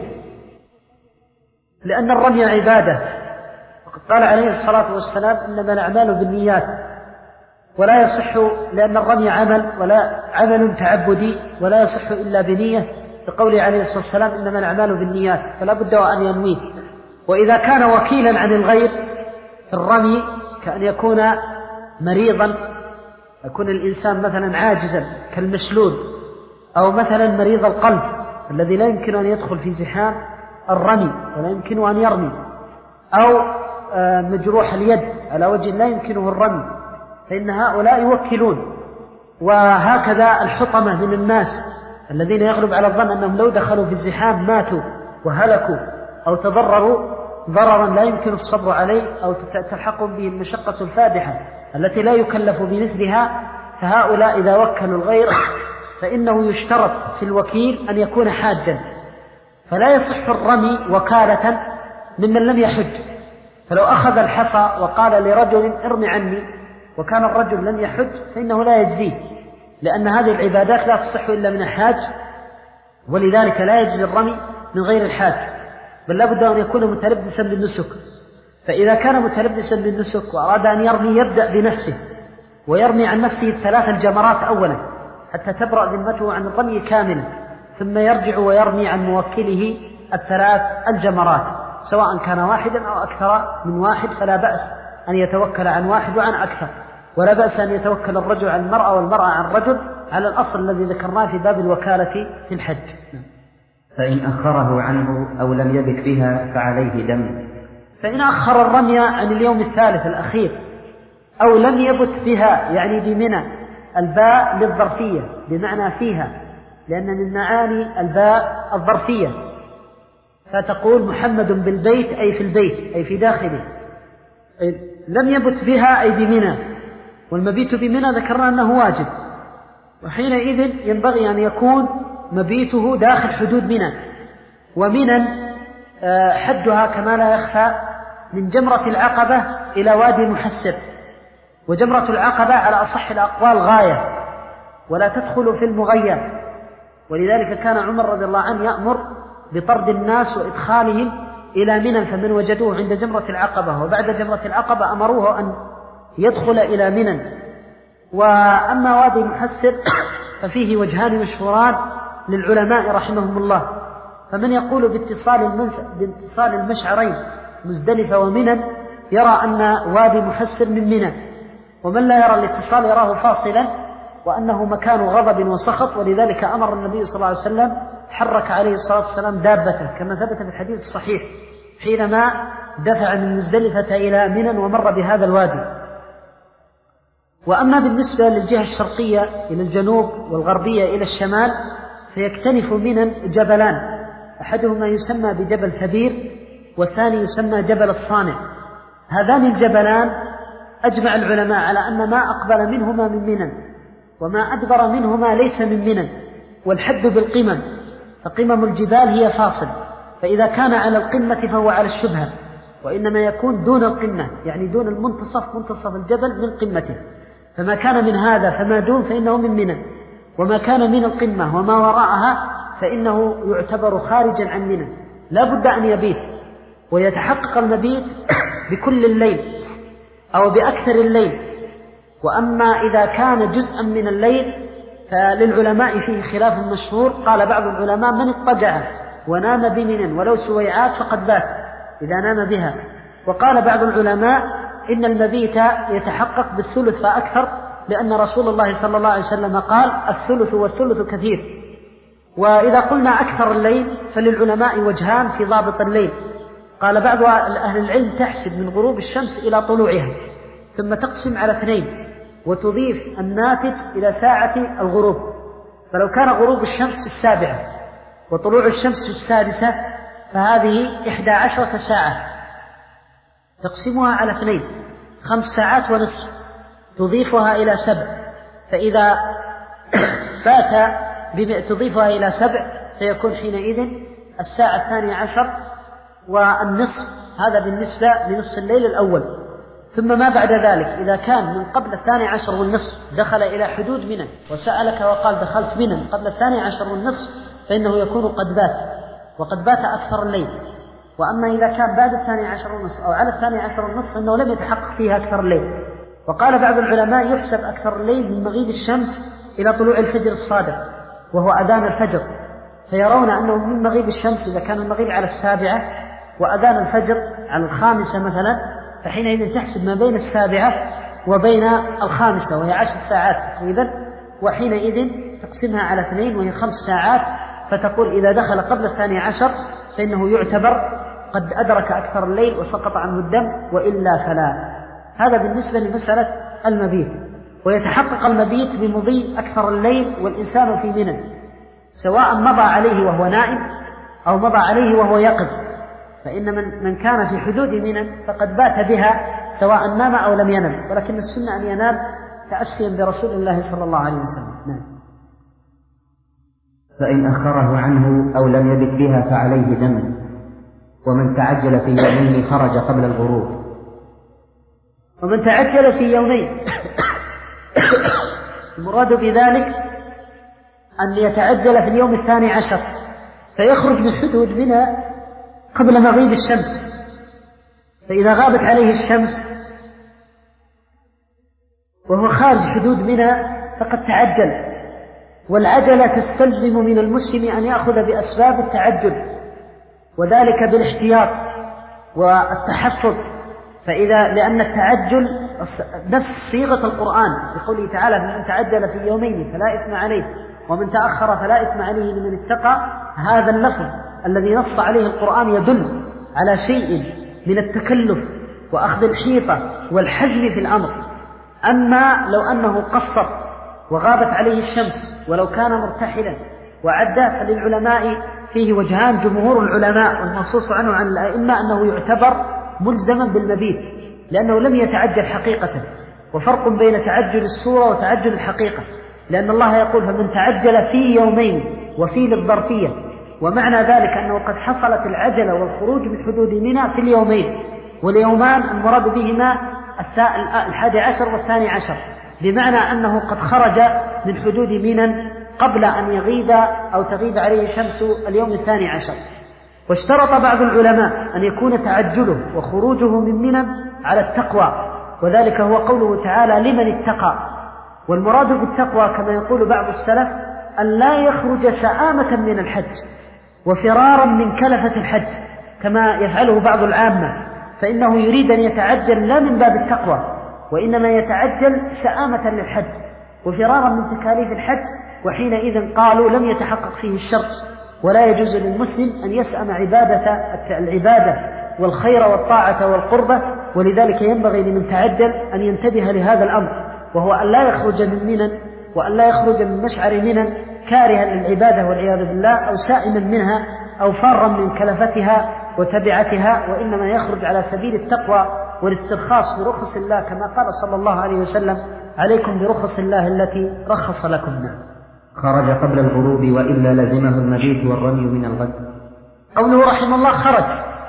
لأن الرمي عبادة، وقد قال عليه الصلاة والسلام إنما الأعمال بالنيات، ولا يصح لأن الرمي عمل ولا عمل تعبدي ولا يصح إلا بنية، بقوله عليه الصلاة والسلام إنما الأعمال بالنيات، فلا بد أن ينويه. وإذا كان وكيلا عن الغير في الرمي كأن يكون مريضا، يكون الإنسان مثلا عاجزا كالمشلول، أو مثلا مريض القلب الذي لا يمكن أن يدخل في زحام الرمي ولا يمكن أن يرمي، أو مجروح اليد على وجه لا يمكنه الرمي، فإن هؤلاء يوكلون. وهكذا الحطمة من الناس الذين يغلب على الظن أنهم لو دخلوا في الزحام ماتوا وهلكوا أو تضرروا ضررا لا يمكن الصبر عليه أو تلحقهم به المشقة الفادحة التي لا يكلف بمثلها، فهؤلاء إذا وكلوا الغير فإنه يشترط في الوكيل أن يكون حاجا، فلا يصح الرمي وكالة ممن لم يحج. فلو أخذ الحصى وقال لرجل ارمي عني وكان الرجل لم يحج فإنه لا يجزيه، لأن هذه العبادات لا تصح إلا من الحاج ولذلك لا يجزي الرمي من غير الحاج، بل لا بد أن يكون متلبسا بالنسك. فإذا كان متلبسا بالنسك وأراد أن يرمي يبدأ بنفسه ويرمي عن نفسه الثلاث الجمرات أولا حتى تبرأ ذمته عن الرمي كاملا، ثم يرجع ويرمي عن موكله الثلاث الجمرات سواء كان واحدا أو أكثر من واحد، فلا بأس أن يتوكل عن واحد وعن أكثر، ولا بأس أن يتوكل الرجل عن المرأة والمرأة عن الرجل على الأصل الذي ذكرناه في باب الوكالة في الحج. فإن أخره عنه أو لم يبت بها فعليه دم. فإن أخر الرمي عن اليوم الثالث الأخير أو لم يبت بها، يعني بمنى، الباء للظرفية بمعنى فيها، لأن من معاني الباء الظرفية، فتقول محمد بالبيت أي في البيت أي في داخله. لم يبت بها أي بمنى، والمبيت بمنى ذكرنا أنه واجب، وحينئذ ينبغي أن يكون مبيته داخل حدود منى. ومنى حدها كما لا يخفى من جمرة العقبة إلى وادي محسر، وجمرة العقبة على أصح الأقوال غاية ولا تدخل في المغير، ولذلك كان عمر رضي الله عنه يأمر بطرد الناس وإدخالهم إلى منى، فمن وجدوه عند جمرة العقبة وبعد جمرة العقبة أمروه أن يدخل إلى منى. وأما وادي محسر ففيه وجهان مشهوران للعلماء رحمهم الله، فمن يقول باتصال, باتصال المشعرين مزدلفة ومنى يرى أن وادي محسر من منى، ومن لا يرى الاتصال يراه فاصلا وأنه مكان غضب وسخط، ولذلك أمر النبي صلى الله عليه وسلم حرك عليه الصلاة والسلام دابته كما ثبت في الحديث الصحيح حينما دفع من مزدلفة إلى منى ومر بهذا الوادي. وأما بالنسبة للجهة الشرقية إلى الجنوب والغربية إلى الشمال فيكتنف منى جبلان، أحدهما يسمى بجبل ثبير والثاني يسمى جبل الصانع. هذان الجبلان أجمع العلماء على أن ما أقبل منهما من منى وما أدبر منهما ليس من منى، والحد بالقمم، فقمم الجبال هي فاصل، فإذا كان على القمة فهو على الشبهة، وإنما يكون دون القمة يعني دون المنتصف منتصف الجبل من قمته، فما كان من هذا فما دون فإنه من منى، وما كان من القمة وما وراءها فإنه يعتبر خارجا عن منى. لا بد أن يبيت ويتحقق المبيت بكل الليل أو بأكثر الليل. وأما إذا كان جزءا من الليل فللعلماء فيه خلاف مشهور، قال بعض العلماء من اضطجع ونام بمنى ولو سويعات فقد بات إذا نام بها، وقال بعض العلماء إن المبيت يتحقق بالثلث فأكثر، لأن رسول الله صلى الله عليه وسلم قال الثلث والثلث كثير. وإذا قلنا أكثر الليل فللعلماء وجهان في ضابط الليل، قال بعض أهل العلم تحسب من غروب الشمس إلى طلوعها ثم تقسم على اثنين وتضيف الناتج إلى ساعة الغروب، فلو كان غروب الشمس في السابعة وطلوع الشمس في السادسة فهذه إحدى عشرة ساعة تقسمها على اثنين خمس ساعات ونصف تضيفها إلى سبع، فإذا فات تضيفها إلى سبع فيكون حينئذ الساعة الثانية عشر والنصف، هذا بالنسبة لنصف الليل الأول. ثم ما بعد ذلك إذا كان من قبل الثاني عشر والنصف دخل إلى حدود منى وسألك وقال دخلت منى قبل الثاني عشر والنصف فإنه يكون قد بات وقد بات أكثر الليل. وأما إذا كان بعد الثاني عشر والنصف أو على الثاني عشر والنصف فإنه لم يتحقق فيها أكثر الليل. وقال بعض العلماء يحسب أكثر الليل من مغيب الشمس إلى طلوع الفجر الصادق وهو أذان الفجر، فيرون أنه من مغيب الشمس إذا كان المغيب على السابعة وأذان الفجر على الخامسة مثلا، فحينئذ تحسب ما بين السابعة وبين الخامسة وهي عشر ساعات تقريبا، وحينئذ تقسمها على اثنين وهي خمس ساعات، فتقول إذا دخل قبل الثاني عشر فإنه يعتبر قد أدرك أكثر الليل وسقط عنه الدم، وإلا فلا. هذا بالنسبة لمسألة المبيت. ويتحقق المبيت بمضي أكثر الليل والإنسان في منى، سواء مضى عليه وهو نائم أو مضى عليه وهو يقظ، فإن من, من كان في حدود منى فقد بات بها سواء نام أو لم ينم، ولكن السنة أن ينام تأسيا برسول الله صلى الله عليه وسلم. نعم. فإن أخره عنه أو لم يبت بها فعليه دم. ومن تعجل في يومين خرج قبل الغروب. ومن تعجل في يومين المراد بذلك أن يتعجل في اليوم الثاني عشر فيخرج من حدود منى قبل مغيب الشمس، فإذا غابت عليه الشمس وهو خارج حدود منى فقد تعجل. والعجلة تستلزم من المسلم أن يأخذ بأسباب التعجل، وذلك بالاحتياط والتحفظ. فإذا لأن التعجل نفس صيغة القرآن بقوله تعالى: فمن تعجل في يومين فلا إثم عليه ومن تأخر فلا إثم عليه لمن اتقى. هذا اللفظ الذي نص عليه القرآن يدل على شيء من التكلف وأخذ الحيطة والحزم في الأمر. أما لو أنه قصر وغابت عليه الشمس ولو كان مرتحلا وعدى، فللعلماء فيه وجهان. جمهور العلماء والمنصوص عنه عن الأئمة أنه يعتبر ملزما بالمبيت لأنه لم يتعجل حقيقة، وفرق بين تعجل الصورة وتعجل الحقيقة، لأن الله يقول: فمن تعجل في يومين، وفي للظرفية، ومعنى ذلك أنه قد حصلت العجلة والخروج من حدود منى في اليومين، واليومان المراد بهما الحادي عشر والثاني عشر، بمعنى أنه قد خرج من حدود منى قبل أن يغيب أو تغيب عليه الشمس اليوم الثاني عشر. واشترط بعض العلماء أن يكون تعجله وخروجه من منى على التقوى، وذلك هو قوله تعالى: لمن اتقى. والمراد بالتقوى كما يقول بعض السلف أن لا يخرج سآمة من الحج وفرارا من كلفة الحج كما يفعله بعض العامة، فإنه يريد أن يتعجل لا من باب التقوى، وإنما يتعجل سآمة للحج وفرارا من تكاليف الحج، وحينئذ قالوا لم يتحقق فيه الشرط، ولا يجوز للمسلم أن يسأم عبادة العبادة والخير والطاعة والقربة. ولذلك ينبغي لمن تعجل أن ينتبه لهذا الأمر، وهو أن لا يخرج من منى وأن لا يخرج من مشعر منى كارها للعبادة والعياذ بالله، أو سائما منها، أو فارا من كلفتها وتبعتها، وإنما يخرج على سبيل التقوى والاسترخاص برخص الله، كما قال صلى الله عليه وسلم: عليكم برخص الله التي رخص لكم. نعم. خرج قبل الغروب وإلا لزمه المبيت والرمي من الغد. قوله رحمه الله خرج،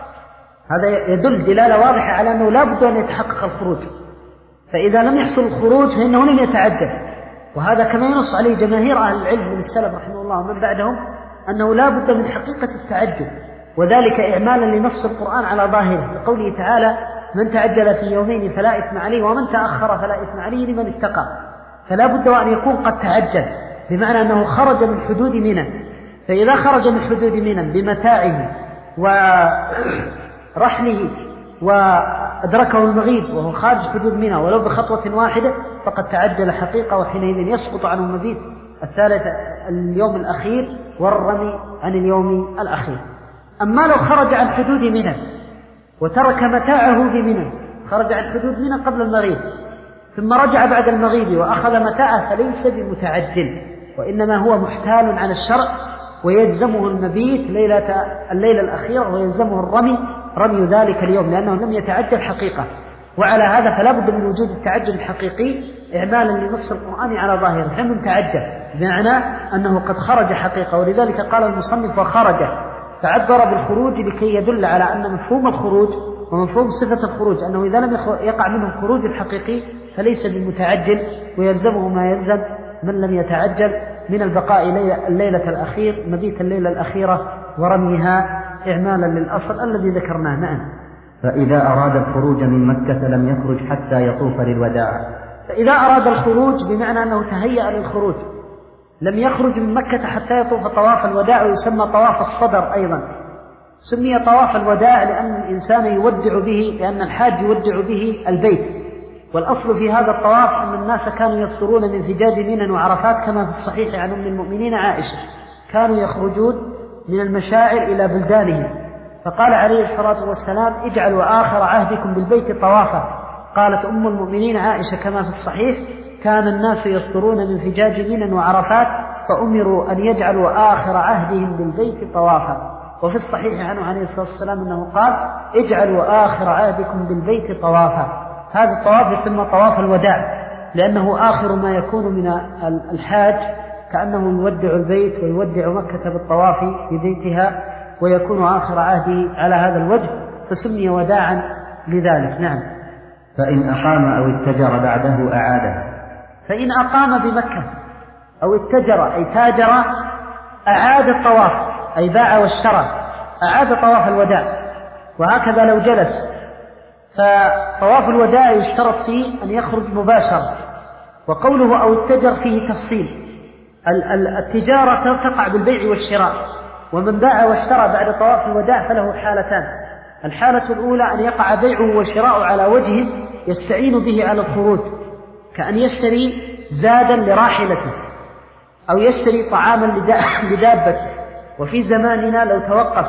هذا يدل دلالة واضحة على أنه لا بد أن يتحقق الخروج، فإذا لم يحصل الخروج فإنه لم يتعجل. وهذا كما ينص عليه جماهير أهل العلم من السلف رحمه الله ومن بعدهم، أنه لا بد من حقيقة التعجل، وذلك إعمالا لنص القرآن على ظاهره، لقوله تعالى: من تعجل في يومين فلا إثم عليه ومن تأخر فلا إثم عليه لمن اتقى. فلا بد وأن يكون قد تعجل، بمعنى أنه خرج من حدود منى. فإذا خرج من حدود منى بمتاعه ورحله وأدركه المغيب وهو خارج حدود منى ولو بخطوة واحدة فقد تعجل حقيقة، وحينئذ يسقط عنه المبيت الثالث اليوم الأخير والرمي عن اليوم الأخير. أما لو خرج عن حدود منى وترك متاعه بمنى، خرج عن حدود منى قبل المغيب ثم رجع بعد المغيب وأخذ متاعه، فليس بمتعجل، وإنما هو محتال عن الشرع، ويلزمه المبيت ليلة الليلة الأخيرة، ويلزمه الرمي رمي ذلك اليوم، لأنه لم يتعجل حقيقة. وعلى هذا فلا بد من وجود التعجل الحقيقي إعمالا لنص القرآن على ظاهره. فمن تعجل بمعنى أنه قد خرج حقيقة، ولذلك قال المصنف: وخرج، تعذر بالخروج لكي يدل على أن مفهوم الخروج ومفهوم صفة الخروج أنه إذا لم يقع منه الخروج الحقيقي فليس بالمتعجل، ويلزمه ما يلزم من لم يتعجل من البقاء الليلة الأخير مبيت الليلة الأخيرة ورميها إعمالا للأصل الذي ذكرناه. نعم. فإذا أراد الخروج من مكة لم يخرج حتى يطوف للوداع. فإذا أراد الخروج بمعنى أنه تهيأ للخروج لم يخرج من مكة حتى يطوف طواف الوداع، ويسمى طواف الصدر أيضا. سمي طواف الوداع لأن الإنسان يودع به، لأن الحاج يودع به البيت. والأصل في هذا الطواف أن الناس كانوا يصدرون من فجاج منى وعرفات، كما في الصحيح عن أم المؤمنين عائشة، كانوا يخرجون من المشاعر إلى بلدانهم، فقال عليه الصلاة والسلام: اجعلوا آخر عهدكم بالبيت طوافا. قالت أم المؤمنين عائشة كما في الصحيح: كان الناس يصدرون من فجاج منى وعرفات فأمروا أن يجعلوا آخر عهدهم بالبيت طوافا. وفي الصحيح عنه عليه الصلاة والسلام أنه قال: اجعلوا آخر عهدكم بالبيت طوافا. هذا الطواف يسمى طواف الوداع، لأنه آخر ما يكون من الحاج، كأنه يودع البيت ويودع مكة بالطواف في بيتها، ويكون آخر عهده على هذا الوجه، فسمي وداعا لذلك. نعم. فإن أقام أو اتجر بعده أعاده. فإن أقام بمكة أو اتجر أي تاجر أعاد الطواف أي باع واشترى، أعاد طواف الوداع. وهكذا لو جلس، فطواف الوداع يشترط فيه أن يخرج مباشرة. وقوله أو اتجر فيه تفصيل، التجارة تقع بالبيع والشراء، ومن باع واشترى بعد طواف الوداع فله حالتان. الحالة الأولى أن يقع بيعه وشراءه على وجه يستعين به على الخروج، كأن يشتري زادا لراحلته أو يشتري طعاما لدابته. وفي زماننا لو توقف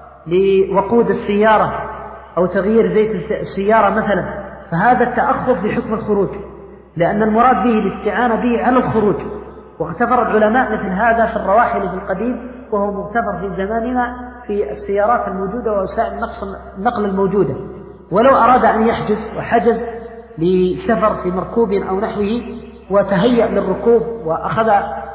لوقود السيارة أو تغيير زيت السيارة مثلا، فهذا التأخر في حكم الخروج، لأن المراد به الاستعانة به على الخروج. واختبر العلماء مثل هذا في الرواحل في القديم، وهو مغتفر في زماننا في السيارات الموجودة ووسائل النقل الموجودة. ولو أراد أن يحجز وحجز لسفر في مركوب أو نحوه وتهيأ للركوب وأخذ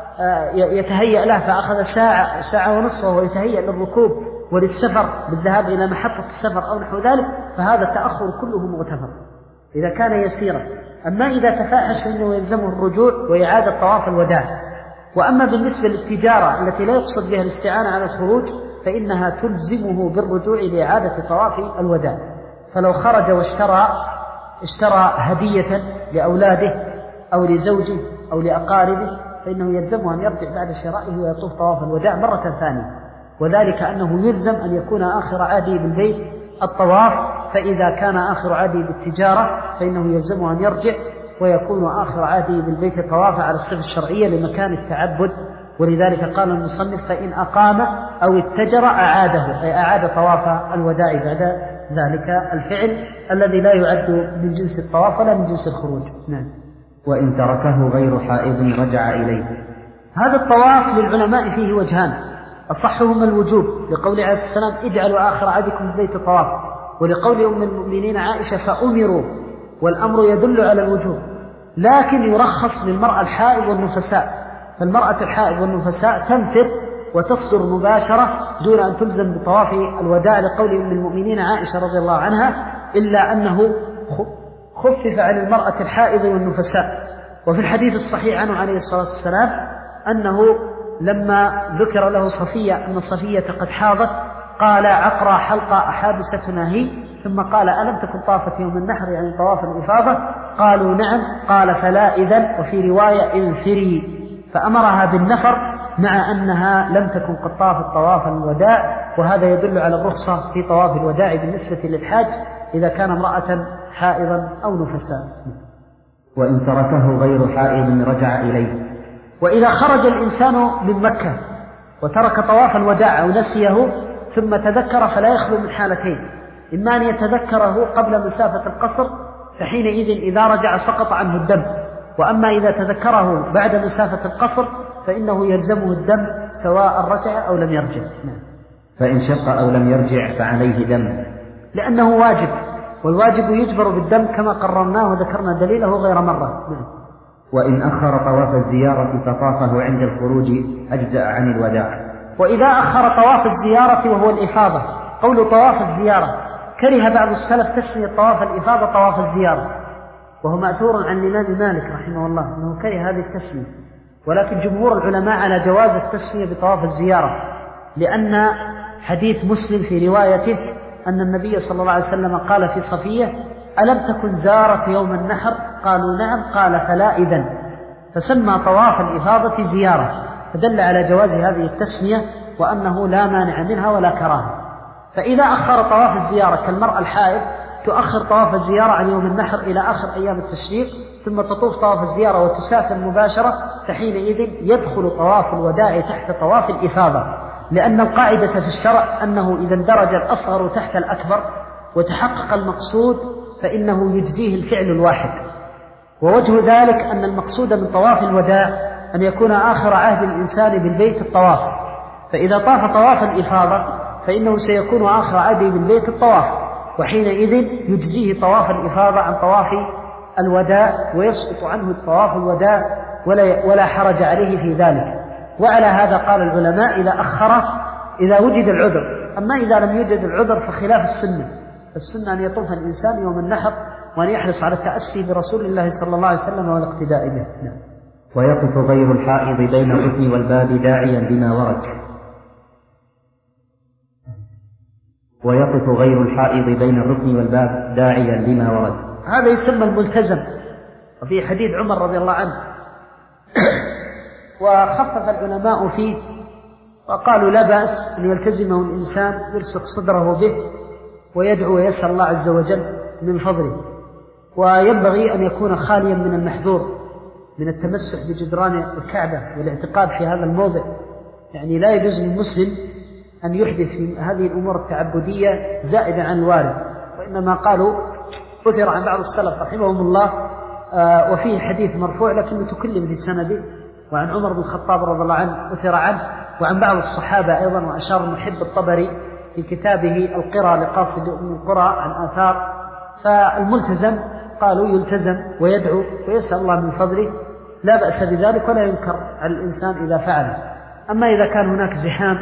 يتهيأ له، فأخذ ساعة ساعة ونصف وهو يتهيأ للركوب وللسفر بالذهاب إلى محطة السفر أو نحو ذلك، فهذا التأخر كله مغتفر إذا كان يسيرا. أما إذا تفاحش فإنه يلزمه الرجوع وإعادة طواف الوداع. وأما بالنسبة للتجارة التي لا يقصد بها الاستعانة على الخروج، فإنها تلزمه بالرجوع لإعادة طواف الوداع. فلو خرج واشترى اشترى هدية لأولاده أو لزوجه أو لأقاربه، فإنه يلزمه أن يرجع بعد شرائه ويطوف طواف الوداع مرة ثانية، وذلك أنه يلزم أن يكون آخر عهده بالبيت الطواف. فإذا كان آخر عهده بالتجارة فإنه يلزمه أن يرجع ويكون آخر عهده بالبيت الطواف على الصفة الشرعية لمكان التعبد. ولذلك قال المصنف فإن أقام أو اتجر أعاده، أي أعاد طواف الوداع بعد ذلك الفعل الذي لا يعد من جنس الطواف ولا من جنس الخروج. نعم. وإن تركه غير حائض رجع إليه. هذا الطواف للعلماء فيه وجهان، أصحهما الوجوب لقول عليه السلام اجعلوا آخر عهدكم بالبيت طواف، ولقول أم المؤمنين عائشة فأمروا، والأمر يدل على الوجوب. لكن يرخص للمرأة الحائض والنفساء، فالمرأة الحائض والنفساء تنفر وتصدر مباشرة دون أن تلزم بطواف الوداع لقول أم المؤمنين عائشة رضي الله عنها، إلا أنه خفف عن المرأة الحائض والنفساء. وفي الحديث الصحيح عنه عليه الصلاة والسلام أنه لما ذكر له صفية أن صفية قد حاضت قال عقرى حلقة أحابستنا هي، ثم قال ألم تكن طافت يوم النحر يعني طواف الإفاضة؟ قالوا نعم. قال فلا إذن، وفي رواية انفري، فأمرها بالنفر مع أنها لم تكن قد طافت طواف الوداع. وهذا يدل على الرخصة في طواف الوداع بالنسبة للحاج إذا كان امرأة حائضا أو نفساء. وإن تركه غير حائض رجع إليه. وإذا خرج الإنسان من مكة وترك طواف الوداع أو نسيه ثم تذكر فلا يخلو من حالتين، إما أن يتذكره قبل مسافة القصر فحينئذ إذا رجع سقط عنه الدم، وأما إذا تذكره بعد مسافة القصر فإنه يلزمه الدم سواء رجع أو لم يرجع. فإن شق أو لم يرجع فعليه دم، لأنه واجب، والواجب يجبر بالدم كما قررناه وذكرنا دليله غير مرة. وإن أخر طواف الزيارة فطافه عند الخروج أجزأ عن الوداع. وإذا أخر طواف الزيارة وهو الإفاضة، قول طواف الزيارة، كره بعض السلف تسمية طواف الإفاضة طواف الزيارة، وهو مأثور عن الإمام مالك رحمه الله أنه كره هذه التسمية، ولكن جمهور العلماء على جواز التسمية بطواف الزيارة، لأن حديث مسلم في روايته أن النبي صلى الله عليه وسلم قال في صفية ألم تكن زارت يوم النحر؟ قالوا نعم. قال فلا إذن، فسمى طواف الإفاضة زيارة، فدل على جواز هذه التسمية وأنه لا مانع منها ولا كراهة. فإذا أخر طواف الزيارة كالمرأة الحائض تؤخر طواف الزيارة عن يوم النحر إلى آخر أيام التشريق ثم تطوف طواف الزيارة وتسافر مباشرة، فحينئذ يدخل طواف الوداع تحت طواف الإفاضة، لأن القاعدة في الشرع أنه إذا اندرج الأصغر تحت الأكبر وتحقق المقصود فإنه يجزيه الفعل الواحد. ووجه ذلك أن المقصود من طواف الوداع أن يكون آخر عهد الإنسان بالبيت الطواف، فإذا طاف طواف الإفاضة فإنه سيكون آخر عهده بالبيت الطواف، وحينئذ يجزيه طواف الإفاضة عن طواف الوداع ويسقط عنه الطواف الوداع ولا, ولا حرج عليه في ذلك. وعلى هذا قال العلماء إذا أخر إذا وجد العذر، أما إذا لم يوجد العذر فخلاف السنة، السنة أن يطوف الإنسان يوم النحر وأن يحرص على التأسي برسول الله صلى الله عليه وسلم والاقتداء به. ويقف غير الحائض بين الركن والباب داعيا لما ورد ويقف غير الحائض بين الركن والباب داعيا لما ورد هذا يسمى الملتزم. وفي حديث عمر رضي الله عنه وخفف العلماء فيه وقالوا لا بأس أن يلتزمه الإنسان يلصق صدره به ويدعو ويسأل الله عز وجل من فضله، وينبغي أن يكون خاليا من المحذور من التمسح بجدران الكعبة والاعتقاد في هذا الموضع. يعني لا يجوز للمسلم أن يحدث في هذه الأمور التعبدية زائدة عن الوارد، وإنما قالوا أثر عن بعض السلف رحمهم الله آه وفيه حديث مرفوع لكنه تكلم في سنده، وعن عمر بن الخطاب رضي الله عنه أثر عنه، وعن بعض الصحابة أيضا، وأشار المحب الطبري في كتابه القرى لقاصد أم القرى عن آثار. فالملتزم قالوا يلتزم ويدعو ويسأل الله من فضله، لا بأس بذلك ولا ينكر على الإنسان إذا فعله. أما إذا كان هناك زحام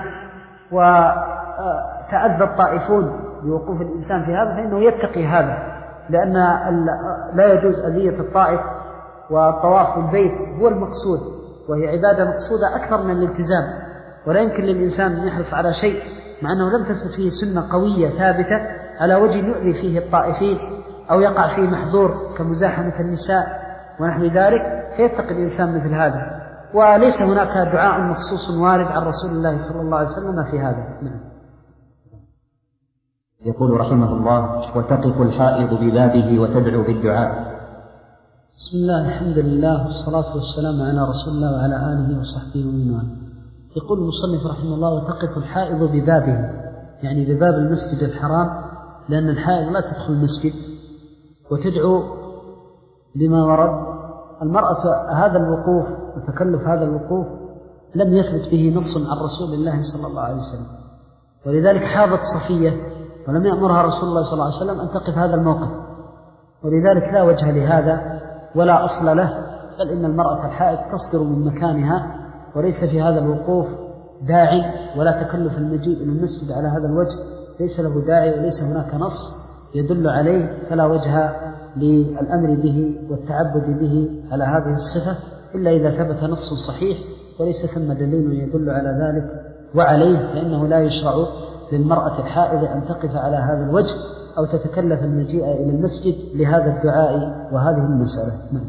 وتأذى الطائفون بوقوف الإنسان في هذا فإنه يتقي هذا، لأن لا يجوز أذية الطائف، والطواف بالبيت هو المقصود، وهي عبادة مقصودة أكثر من الالتزام. ولا يمكن للإنسان أن يحرص على شيء مع أنه لم تثبت فيه سنة قوية ثابتة على وجه يؤذي فيه الطائفين أو يقع فيه محظور كمزاحمة النساء ونحو ذلك، فيتقي الإنسان مثل هذا. وليس هناك دعاء مخصوص وارد عن رسول الله صلى الله عليه وسلم في هذا. نعم. يقول رحمه الله: وتقف الحائض ببابه وتدعو بالدعاء. بسم الله، الحمد لله، والصلاة والسلام على رسول الله وعلى آله وصحبه ومن والاه. يقول المصنف رحمه الله: وتقف الحائض ببابه، يعني بباب المسجد الحرام، لأن الحائض لا تدخل المسجد، وتدعو لما ورد. المرأة هذا الوقوف وتكلف هذا الوقوف لم يثبت به نص عن رسول الله صلى الله عليه وسلم، ولذلك حاضت صفية ولم يأمرها رسول الله صلى الله عليه وسلم أن تقف هذا الموقف، ولذلك لا وجه لهذا ولا أصل له، بل إن المرأة الحائض تصدر من مكانها، وليس في هذا الوقوف داعي ولا تكلف المجيء إلى المسجد على هذا الوجه، ليس له داعي وليس هناك نص يدل عليه، فلا وجه للأمر به والتعبد به على هذه الصفة إلا إذا ثبت نص صحيح وليس ثم دليل يدل على ذلك. وعليه فإنه لا يشرع للمرأة الحائض أن تقف على هذا الوجه أو تتكلف المجيء إلى المسجد لهذا الدعاء وهذه المسألة. نعم.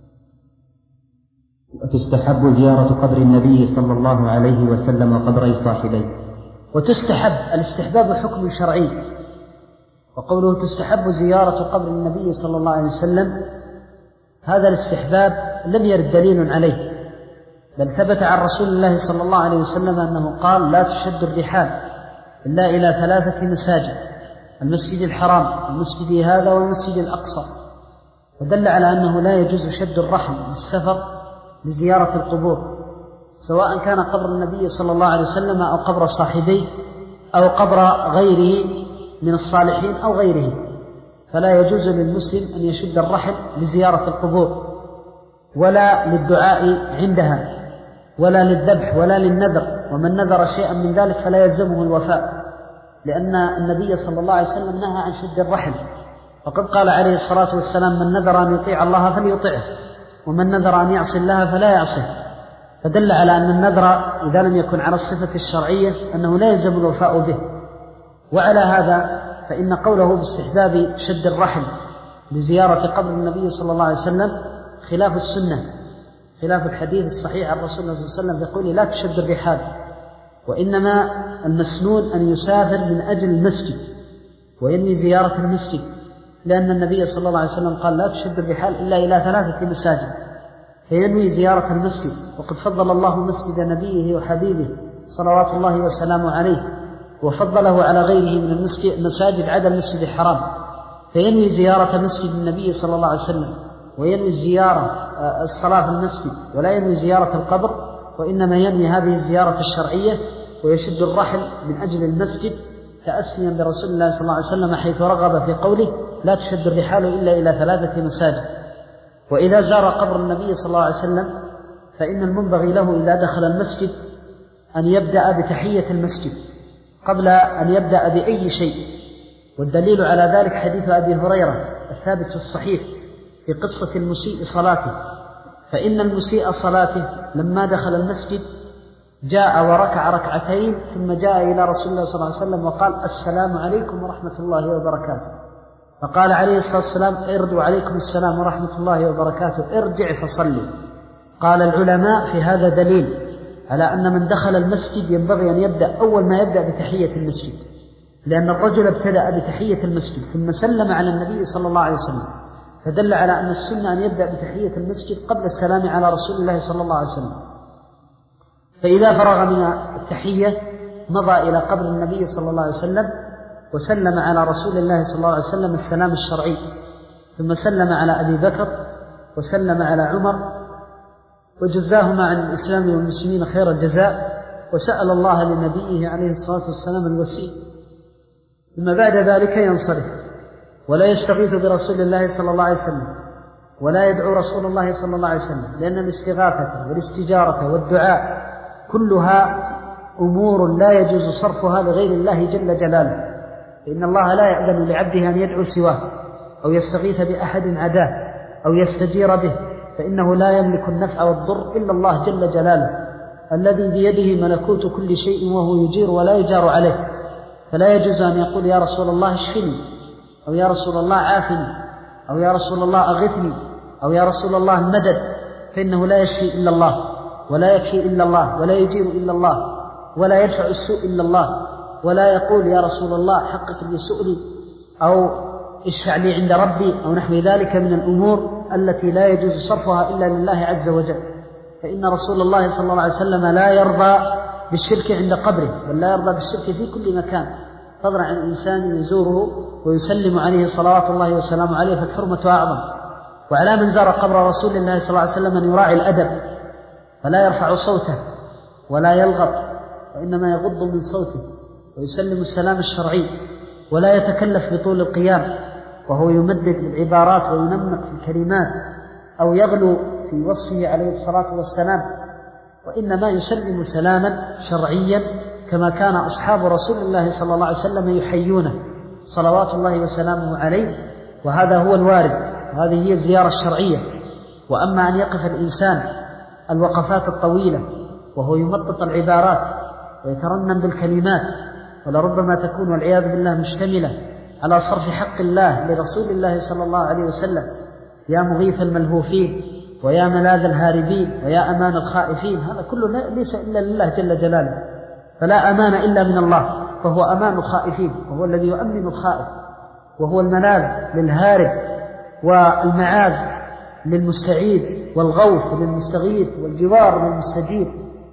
وتستحب زيارة قبر النبي صلى الله عليه وسلم وقبري صاحبيه. وتستحب، الاستحباب حكم شرعي، وقوله تستحب زيارة قبر النبي صلى الله عليه وسلم، هذا الاستحباب لم يرد دليل عليه، بل ثبت عن رسول الله صلى الله عليه وسلم أنه قال: لا تشد الرحال إلا إلى ثلاثة مساجد: المسجد الحرام، المسجد هذا، والمسجد الأقصى. ودل على أنه لا يجوز شد الرحل بالسفر لزيارة القبور، سواء كان قبر النبي صلى الله عليه وسلم أو قبر صاحبيه أو قبر غيره من الصالحين أو غيره، فلا يجوز للمسلم أن يشد الرحل لزيارة القبور ولا للدعاء عندها ولا للذبح ولا للنذر، ومن نذر شيئا من ذلك فلا يلزمه الوفاء، لأن النبي صلى الله عليه وسلم نهى عن شد الرحل، فقد قال عليه الصلاة والسلام: من نذر أن يطيع الله فليطيعه، ومن نذر أن يعصي الله فلا يعصيه. فدل على أن النذر إذا لم يكن على الصفة الشرعية أنه لا يلزم الوفاء به. وعلى هذا فإن قوله باستحباب شد الرحل لزيارة قبر النبي صلى الله عليه وسلم خلاف السنة، خلاف الحديث الصحيح عن رسول الله صلى الله عليه وسلم يقول: لا تشد الرحال، وإنما المسنون أن يسافر من أجل المسجد وينوي زيارة المسجد، لأن النبي صلى الله عليه وسلم قال: لا تشد الرحال إلا إلى ثلاثة مساجد، فينوي زيارة المسجد. وقد فضل الله مسجد نبيه وحبيبه صلوات الله وسلامه عليه، وفضله على غيره من المساجد عدا المسجد الحرام، فينوي زيارة مسجد النبي صلى الله عليه وسلم، وينوي الزيارة الصلاة في المسجد، ولا ينوي زيارة القبر، وإنما ينوي هذه الزيارة الشرعية ويشد الرحل من أجل المسجد تأسيا برسول الله صلى الله عليه وسلم حيث رغب في قوله: لا تشد الرحال إلا إلى ثلاثة مساجد. وإذا زار قبر النبي صلى الله عليه وسلم فإن المنبغي له إذا دخل المسجد أن يبدأ بتحية المسجد قبل أن يبدأ بأي شيء، والدليل على ذلك حديث أبي هريرة الثابت في الصحيح في قصة المسيء صلاته، فإن المسيء صلاته لما دخل المسجد جاء وركع ركعتين ثم جاء إلى رسول الله صلى الله عليه وسلم وقال السلام عليكم ورحمة الله وبركاته، فقال عليه الصلاة والسلام اردوا عليكم السلام ورحمة الله وبركاته ارجع فصلي. قال العلماء في هذا دليل على أن من دخل المسجد ينبغي أن يبدأ أول ما يبدأ بتحية المسجد، لأن الرجل ابتدأ بتحية المسجد ثم سلم على النبي صلى الله عليه وسلم، فدل على أن السنة أن يبدأ بتحية المسجد قبل السلام على رسول الله صلى الله عليه وسلم. فإذا فرغ من التحية مضى إلى قبر النبي صلى الله عليه وسلم وسلم على رسول الله صلى الله عليه وسلم السلام الشرعي، ثم سلم على أبي بكر وسلم على عمر وجزاهما عن الإسلام والمسلمين خير الجزاء، وسأل الله لنبيه عليه الصلاة والسلام الوسيل. ثم بعد ذلك ينصرف ولا يستغيث برسول الله صلى الله عليه وسلم ولا يدعو رسول الله صلى الله عليه وسلم، لأن الاستغاثة والاستجارة والدعاء كلها أمور لا يجوز صرفها لغير الله جل جلاله، فإن الله لا يأذن لعبده أن يدعو سواه أو يستغيث بأحد عداه أو يستجير به، فإنه لا يملك النفع والضر إلا الله جل جلاله الذي بيده ملكوت كل شيء وهو يجير ولا يجار عليه. فلا يجوز أن يقول يا رسول الله اشفني، أو يا رسول الله عافني، أو يا رسول الله أغثني، أو يا رسول الله المدد، فإنه لا يشفي إلا الله ولا يكفي إلا الله ولا يجير إلا الله ولا يدفع السوء إلا الله، ولا يقول يا رسول الله حقق لي سؤلي أو اشفع لي عند ربي أو نحو ذلك من الأمور التي لا يجوز صرفها إلا لله عز وجل. فإن رسول الله صلى الله عليه وسلم لا يرضى بالشرك عند قبره، بل لا يرضى بالشرك في كل مكان، فضلا عن إنسان يزوره ويسلم عليه صلوات الله وسلامه عليه، فالحرمة أعظم. وعلى من زار قبر رسول الله صلى الله عليه وسلم أن يراعي الأدب، فلا يرفع صوته ولا يلغط، وإنما يغض من صوته ويسلم السلام الشرعي، ولا يتكلف بطول القيام وهو يمدد العبارات وينمق في الكلمات أو يغلو في وصفه عليه الصلاة والسلام، وإنما يسلم سلاما شرعيا كما كان أصحاب رسول الله صلى الله عليه وسلم يحيونه صلوات الله وسلامه عليه. وهذا هو الوارد، هذه هي الزيارة الشرعية. وأما أن يقف الإنسان الوقفات الطويلة وهو يمطط العبارات ويترنم بالكلمات، ولربما تكون والعياذ بالله مشتملة على صرف حق الله لرسول الله صلى الله عليه وسلم، يا مغيث الملهوفين ويا ملاذ الهاربين ويا أمان الخائفين، هذا كله ليس إلا لله جل جلاله، فلا أمان إلا من الله، فهو أمان الخائفين، وهو الذي يؤمن الخائف، وهو الملاذ للهارب والمعاذ للمستعيد والغوث للمستغيث والجوار للمستجيب،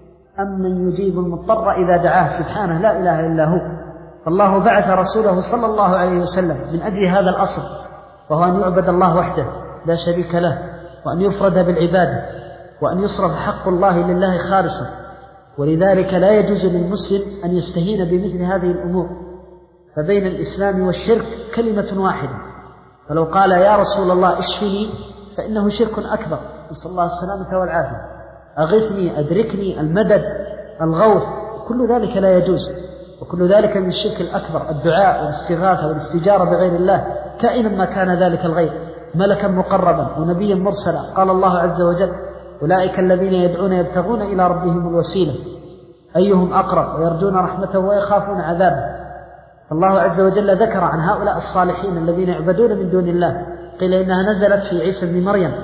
أمن يجيب المضطر إذا دعاه سبحانه لا إله إلا هو. فالله بعث رسوله صلى الله عليه وسلم من أجل هذا الأصل، وهو أن يعبد الله وحده لا شريك له، وأن يفرد بالعبادة، وأن يصرف حق الله لله خالصا. ولذلك لا يجوز للمسلم أن يستهين بمثل هذه الأمور، فبين الإسلام والشرك كلمة واحدة، فلو قال يا رسول الله اشفني فإنه شرك أكبر، نسأل الله السلامة والعافية، أغثني، أدركني، المدد، الغوث، كل ذلك لا يجوز، وكل ذلك من الشرك الأكبر، الدعاء والاستغاثة والاستجارة بغير الله كائنا ما كان ذلك الغير، ملكا مقربا ونبيا مرسلا. قال الله عز وجل أولئك الذين يدعون يبتغون إلى ربهم الوسيلة أيهم أقرب ويرجون رحمته ويخافون عذابه. فالله عز وجل ذكر عن هؤلاء الصالحين الذين يعبدون من دون الله، قيل إنها نزلت في عيسى بن مريم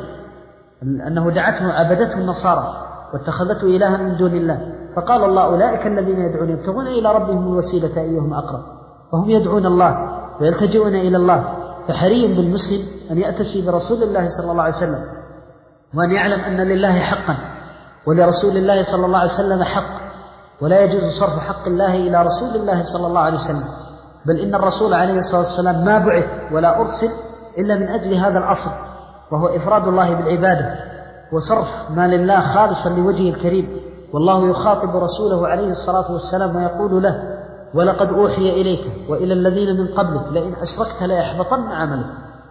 أنه دعته عبدته النصارى واتخذته إلها من دون الله، فقال الله أولئك الذين يدعون يبتغون إلى ربهم الوسيلة أيهم أقرب، فهم يدعون الله ويلتجئون إلى الله. فحري بالمسلم أن يأتسي برسول الله صلى الله عليه وسلم، وأن يعلم أن لله حقا ولرسول الله صلى الله عليه وسلم حق، ولا يجوز صرف حق الله إلى رسول الله صلى الله عليه وسلم، بل إن الرسول عليه الصلاة والسلام ما بعث ولا أرسل إلا من أجل هذا الأصل، وهو إفراد الله بالعبادة وصرف ما لله خالصا لوجهه الكريم. والله يخاطب رسوله عليه الصلاة والسلام ويقول له ولقد أوحي إليك وإلى الذين من قبلك لئن أشركت ليحبطن عملك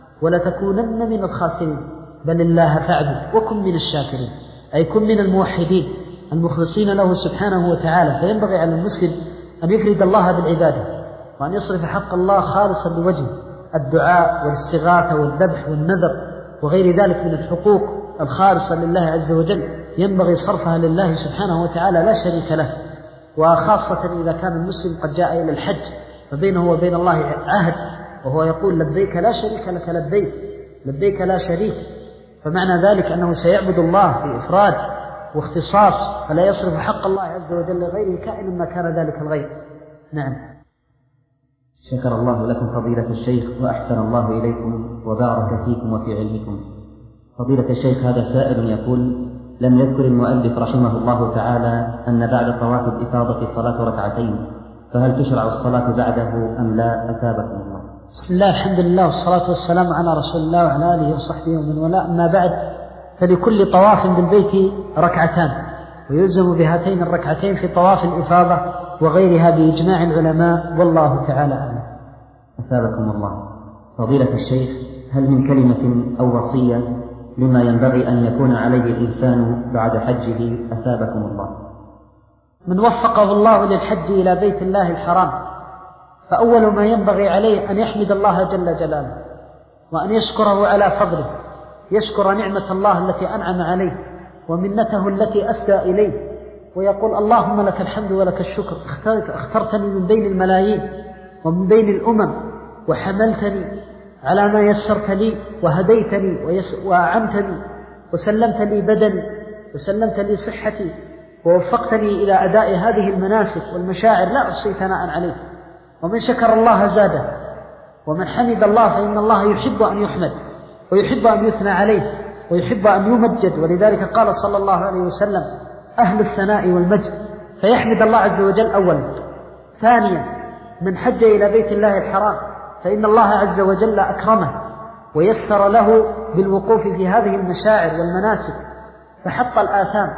ولتكونن من الخاسرين بل الله فاعبد وكن من الشاكرين، أي كن من الموحدين المخلصين له سبحانه وتعالى. فينبغي على المسلم أن يفرد الله بالعبادة وأن يصرف حق الله خالصا لوجهه، الدعاء والاستغاثة والذبح والنذر وغير ذلك من الحقوق الخالصة لله عز وجل ينبغي صرفها لله سبحانه وتعالى لا شريك له، وخاصة إذا كان المسلم قد جاء إلى الحج فبينه وبين الله عهد، وهو يقول لبيك لا شريك لك لبيك، لبيك لا شريك، فمعنى ذلك أنه سيعبد الله في إفراد واختصاص، فلا يصرف حق الله عز وجل لغيره كائن ما كان ذلك الغير. نعم. شكر الله لكم فضيلة الشيخ وأحسن الله إليكم وبارك فيكم وفي علمكم. فضيلة الشيخ، هذا سائل يقول: لم يذكر المؤلف رحمه الله تعالى أن بعد طواف الإفاضة صلاة ركعتين، فهل تشرع الصلاة بعده أم لا؟ أثابكم الله. بسم الله، الحمد لله والصلاة والسلام على رسول الله وعلى آله وصحبه ومن والاه، أما بعد، فلكل طواف بالبيت ركعتان، ويلزم بهاتين الركعتين في طواف الإفاضة وغيرها بإجماع العلماء، والله تعالى أعلم. أثابكم الله. فضيلة الشيخ، هل من كلمة أو وصية لما ينبغي أن يكون عليه الإنسان بعد حجه؟ أثابكم الله. من وفقه الله للحج إلى بيت الله الحرام، فأول ما ينبغي عليه أن يحمد الله جل جلاله، وأن يشكره على فضله، يشكر نعمة الله التي أنعم عليه ومنته التي أسدى إليه، ويقول: اللهم لك الحمد ولك الشكر، اخترتني من بين الملايين ومن بين الأمم، وحملتني على ما يسرت لي، وهديتني وأعنتني، وسلمت لي بدني، وسلمت لي صحتي، ووفقتني إلى أداء هذه المناسك والمشاعر لا أحصي ثناء عليه. ومن شكر الله زاده، ومن حمد الله فإن الله يحب أن يحمد، ويحب أن يثنى عليه، ويحب أن يمجد، ولذلك قال صلى الله عليه وسلم: أهل الثناء والمجد، فيحمد الله عز وجل أولا. ثانيا، من حج إلى بيت الله الحرام فإن الله عز وجل أكرمه ويسر له بالوقوف في هذه المشاعر والمناسك، فحط الآثام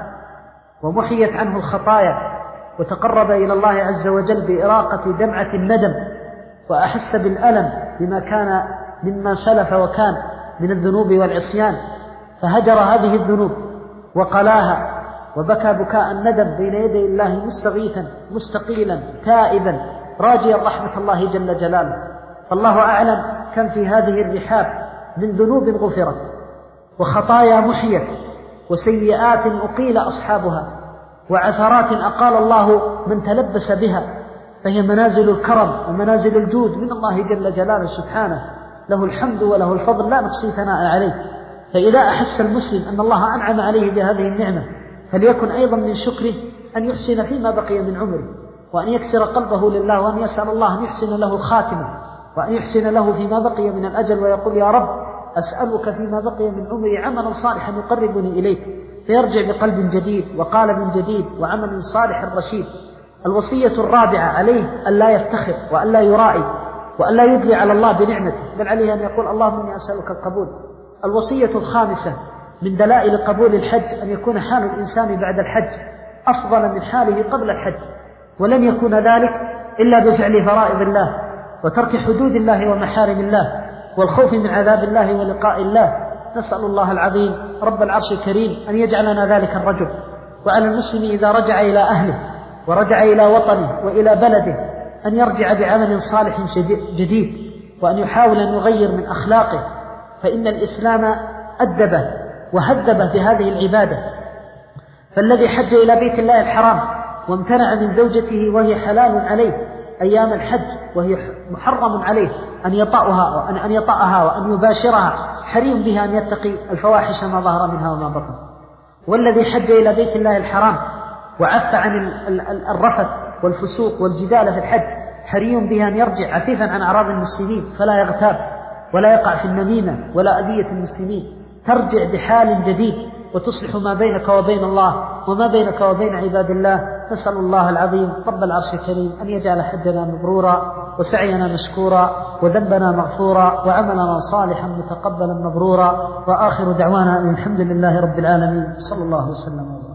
ومحيت عنه الخطايا، وتقرب إلى الله عز وجل بإراقة دمعة الندم، وأحس بالألم بما كان مما سلف وكان من الذنوب والعصيان، فهجر هذه الذنوب وقلاها، وبكى بكاء الندم بين يدي الله مستغيثا مستقيلا تائبا راجيا رحمة الله جل جلاله. فالله أعلم كم في هذه الرحاب من ذنوب غفرت، وخطايا محيت، وسيئات أقيل أصحابها، وعثرات أقال الله من تلبس بها، فهي منازل الكرم ومنازل الجود من الله جل جلاله سبحانه، له الحمد وله الفضل لا نحصي ثناء عليه. فإذا أحس المسلم أن الله أنعم عليه بهذه النعمة، فليكن أيضا من شكره أن يحسن فيما بقي من عمره، وأن يكسر قلبه لله، وأن يسأل الله أن يحسن له الخاتمة، وأن يحسن له فيما بقي من الأجل، ويقول: يا رب أسألك فيما بقي من عمري عملا صالحا يقربني إليك، فيرجع بقلب جديد وقالب جديد وعمل صالح رشيد. الوصية الرابعة عليه أن لا يفتخر وأن لا يرائي وأن لا يدلي على الله بنعمته، بل عليه أن يقول: اللهم إني أسألك القبول. الوصية الخامسة من دلائل قبول الحج أن يكون حال الإنسان بعد الحج أفضل من حاله قبل الحج، ولن يكون ذلك إلا بفعل فرائض الله، وترك حدود الله ومحارم الله، والخوف من عذاب الله ولقاء الله. نسأل الله العظيم رب العرش الكريم أن يجعلنا ذلك الرجل. وعلى المسلم إذا رجع إلى أهله ورجع إلى وطنه وإلى بلده أن يرجع بعمل صالح جديد، وأن يحاول أن يغير من أخلاقه، فإن الإسلام أدبه وهذبه بهذه العبادة. فالذي حج إلى بيت الله الحرام وامتنع من زوجته وهي حلال عليه أيام الحج وهي محرم عليه أن يطأها وأن أن يطأها وأن يباشرها، حري بها أن يتقي الفواحش ما ظهر منها وما بطن. والذي حج إلى بيت الله الحرام وعف عن الرفث والفسوق والجدال في الحج، حري بها أن يرجع عفيفا عن أعراض المسلمين، فلا يغتاب ولا يقع في النميمة ولا أذية المسلمين، ترجع بحال جديد وتصلح ما بينك وبين الله وما بينك وبين عباد الله. نسأل الله العظيم رب العرش الكريم أن يجعل حجنا مبرورا وسعينا مشكورا وذنبنا مغفورا وعملنا صالحا متقبلا مبرورا، وآخر دعوانا الحمد لله رب العالمين، صلى الله وسلم.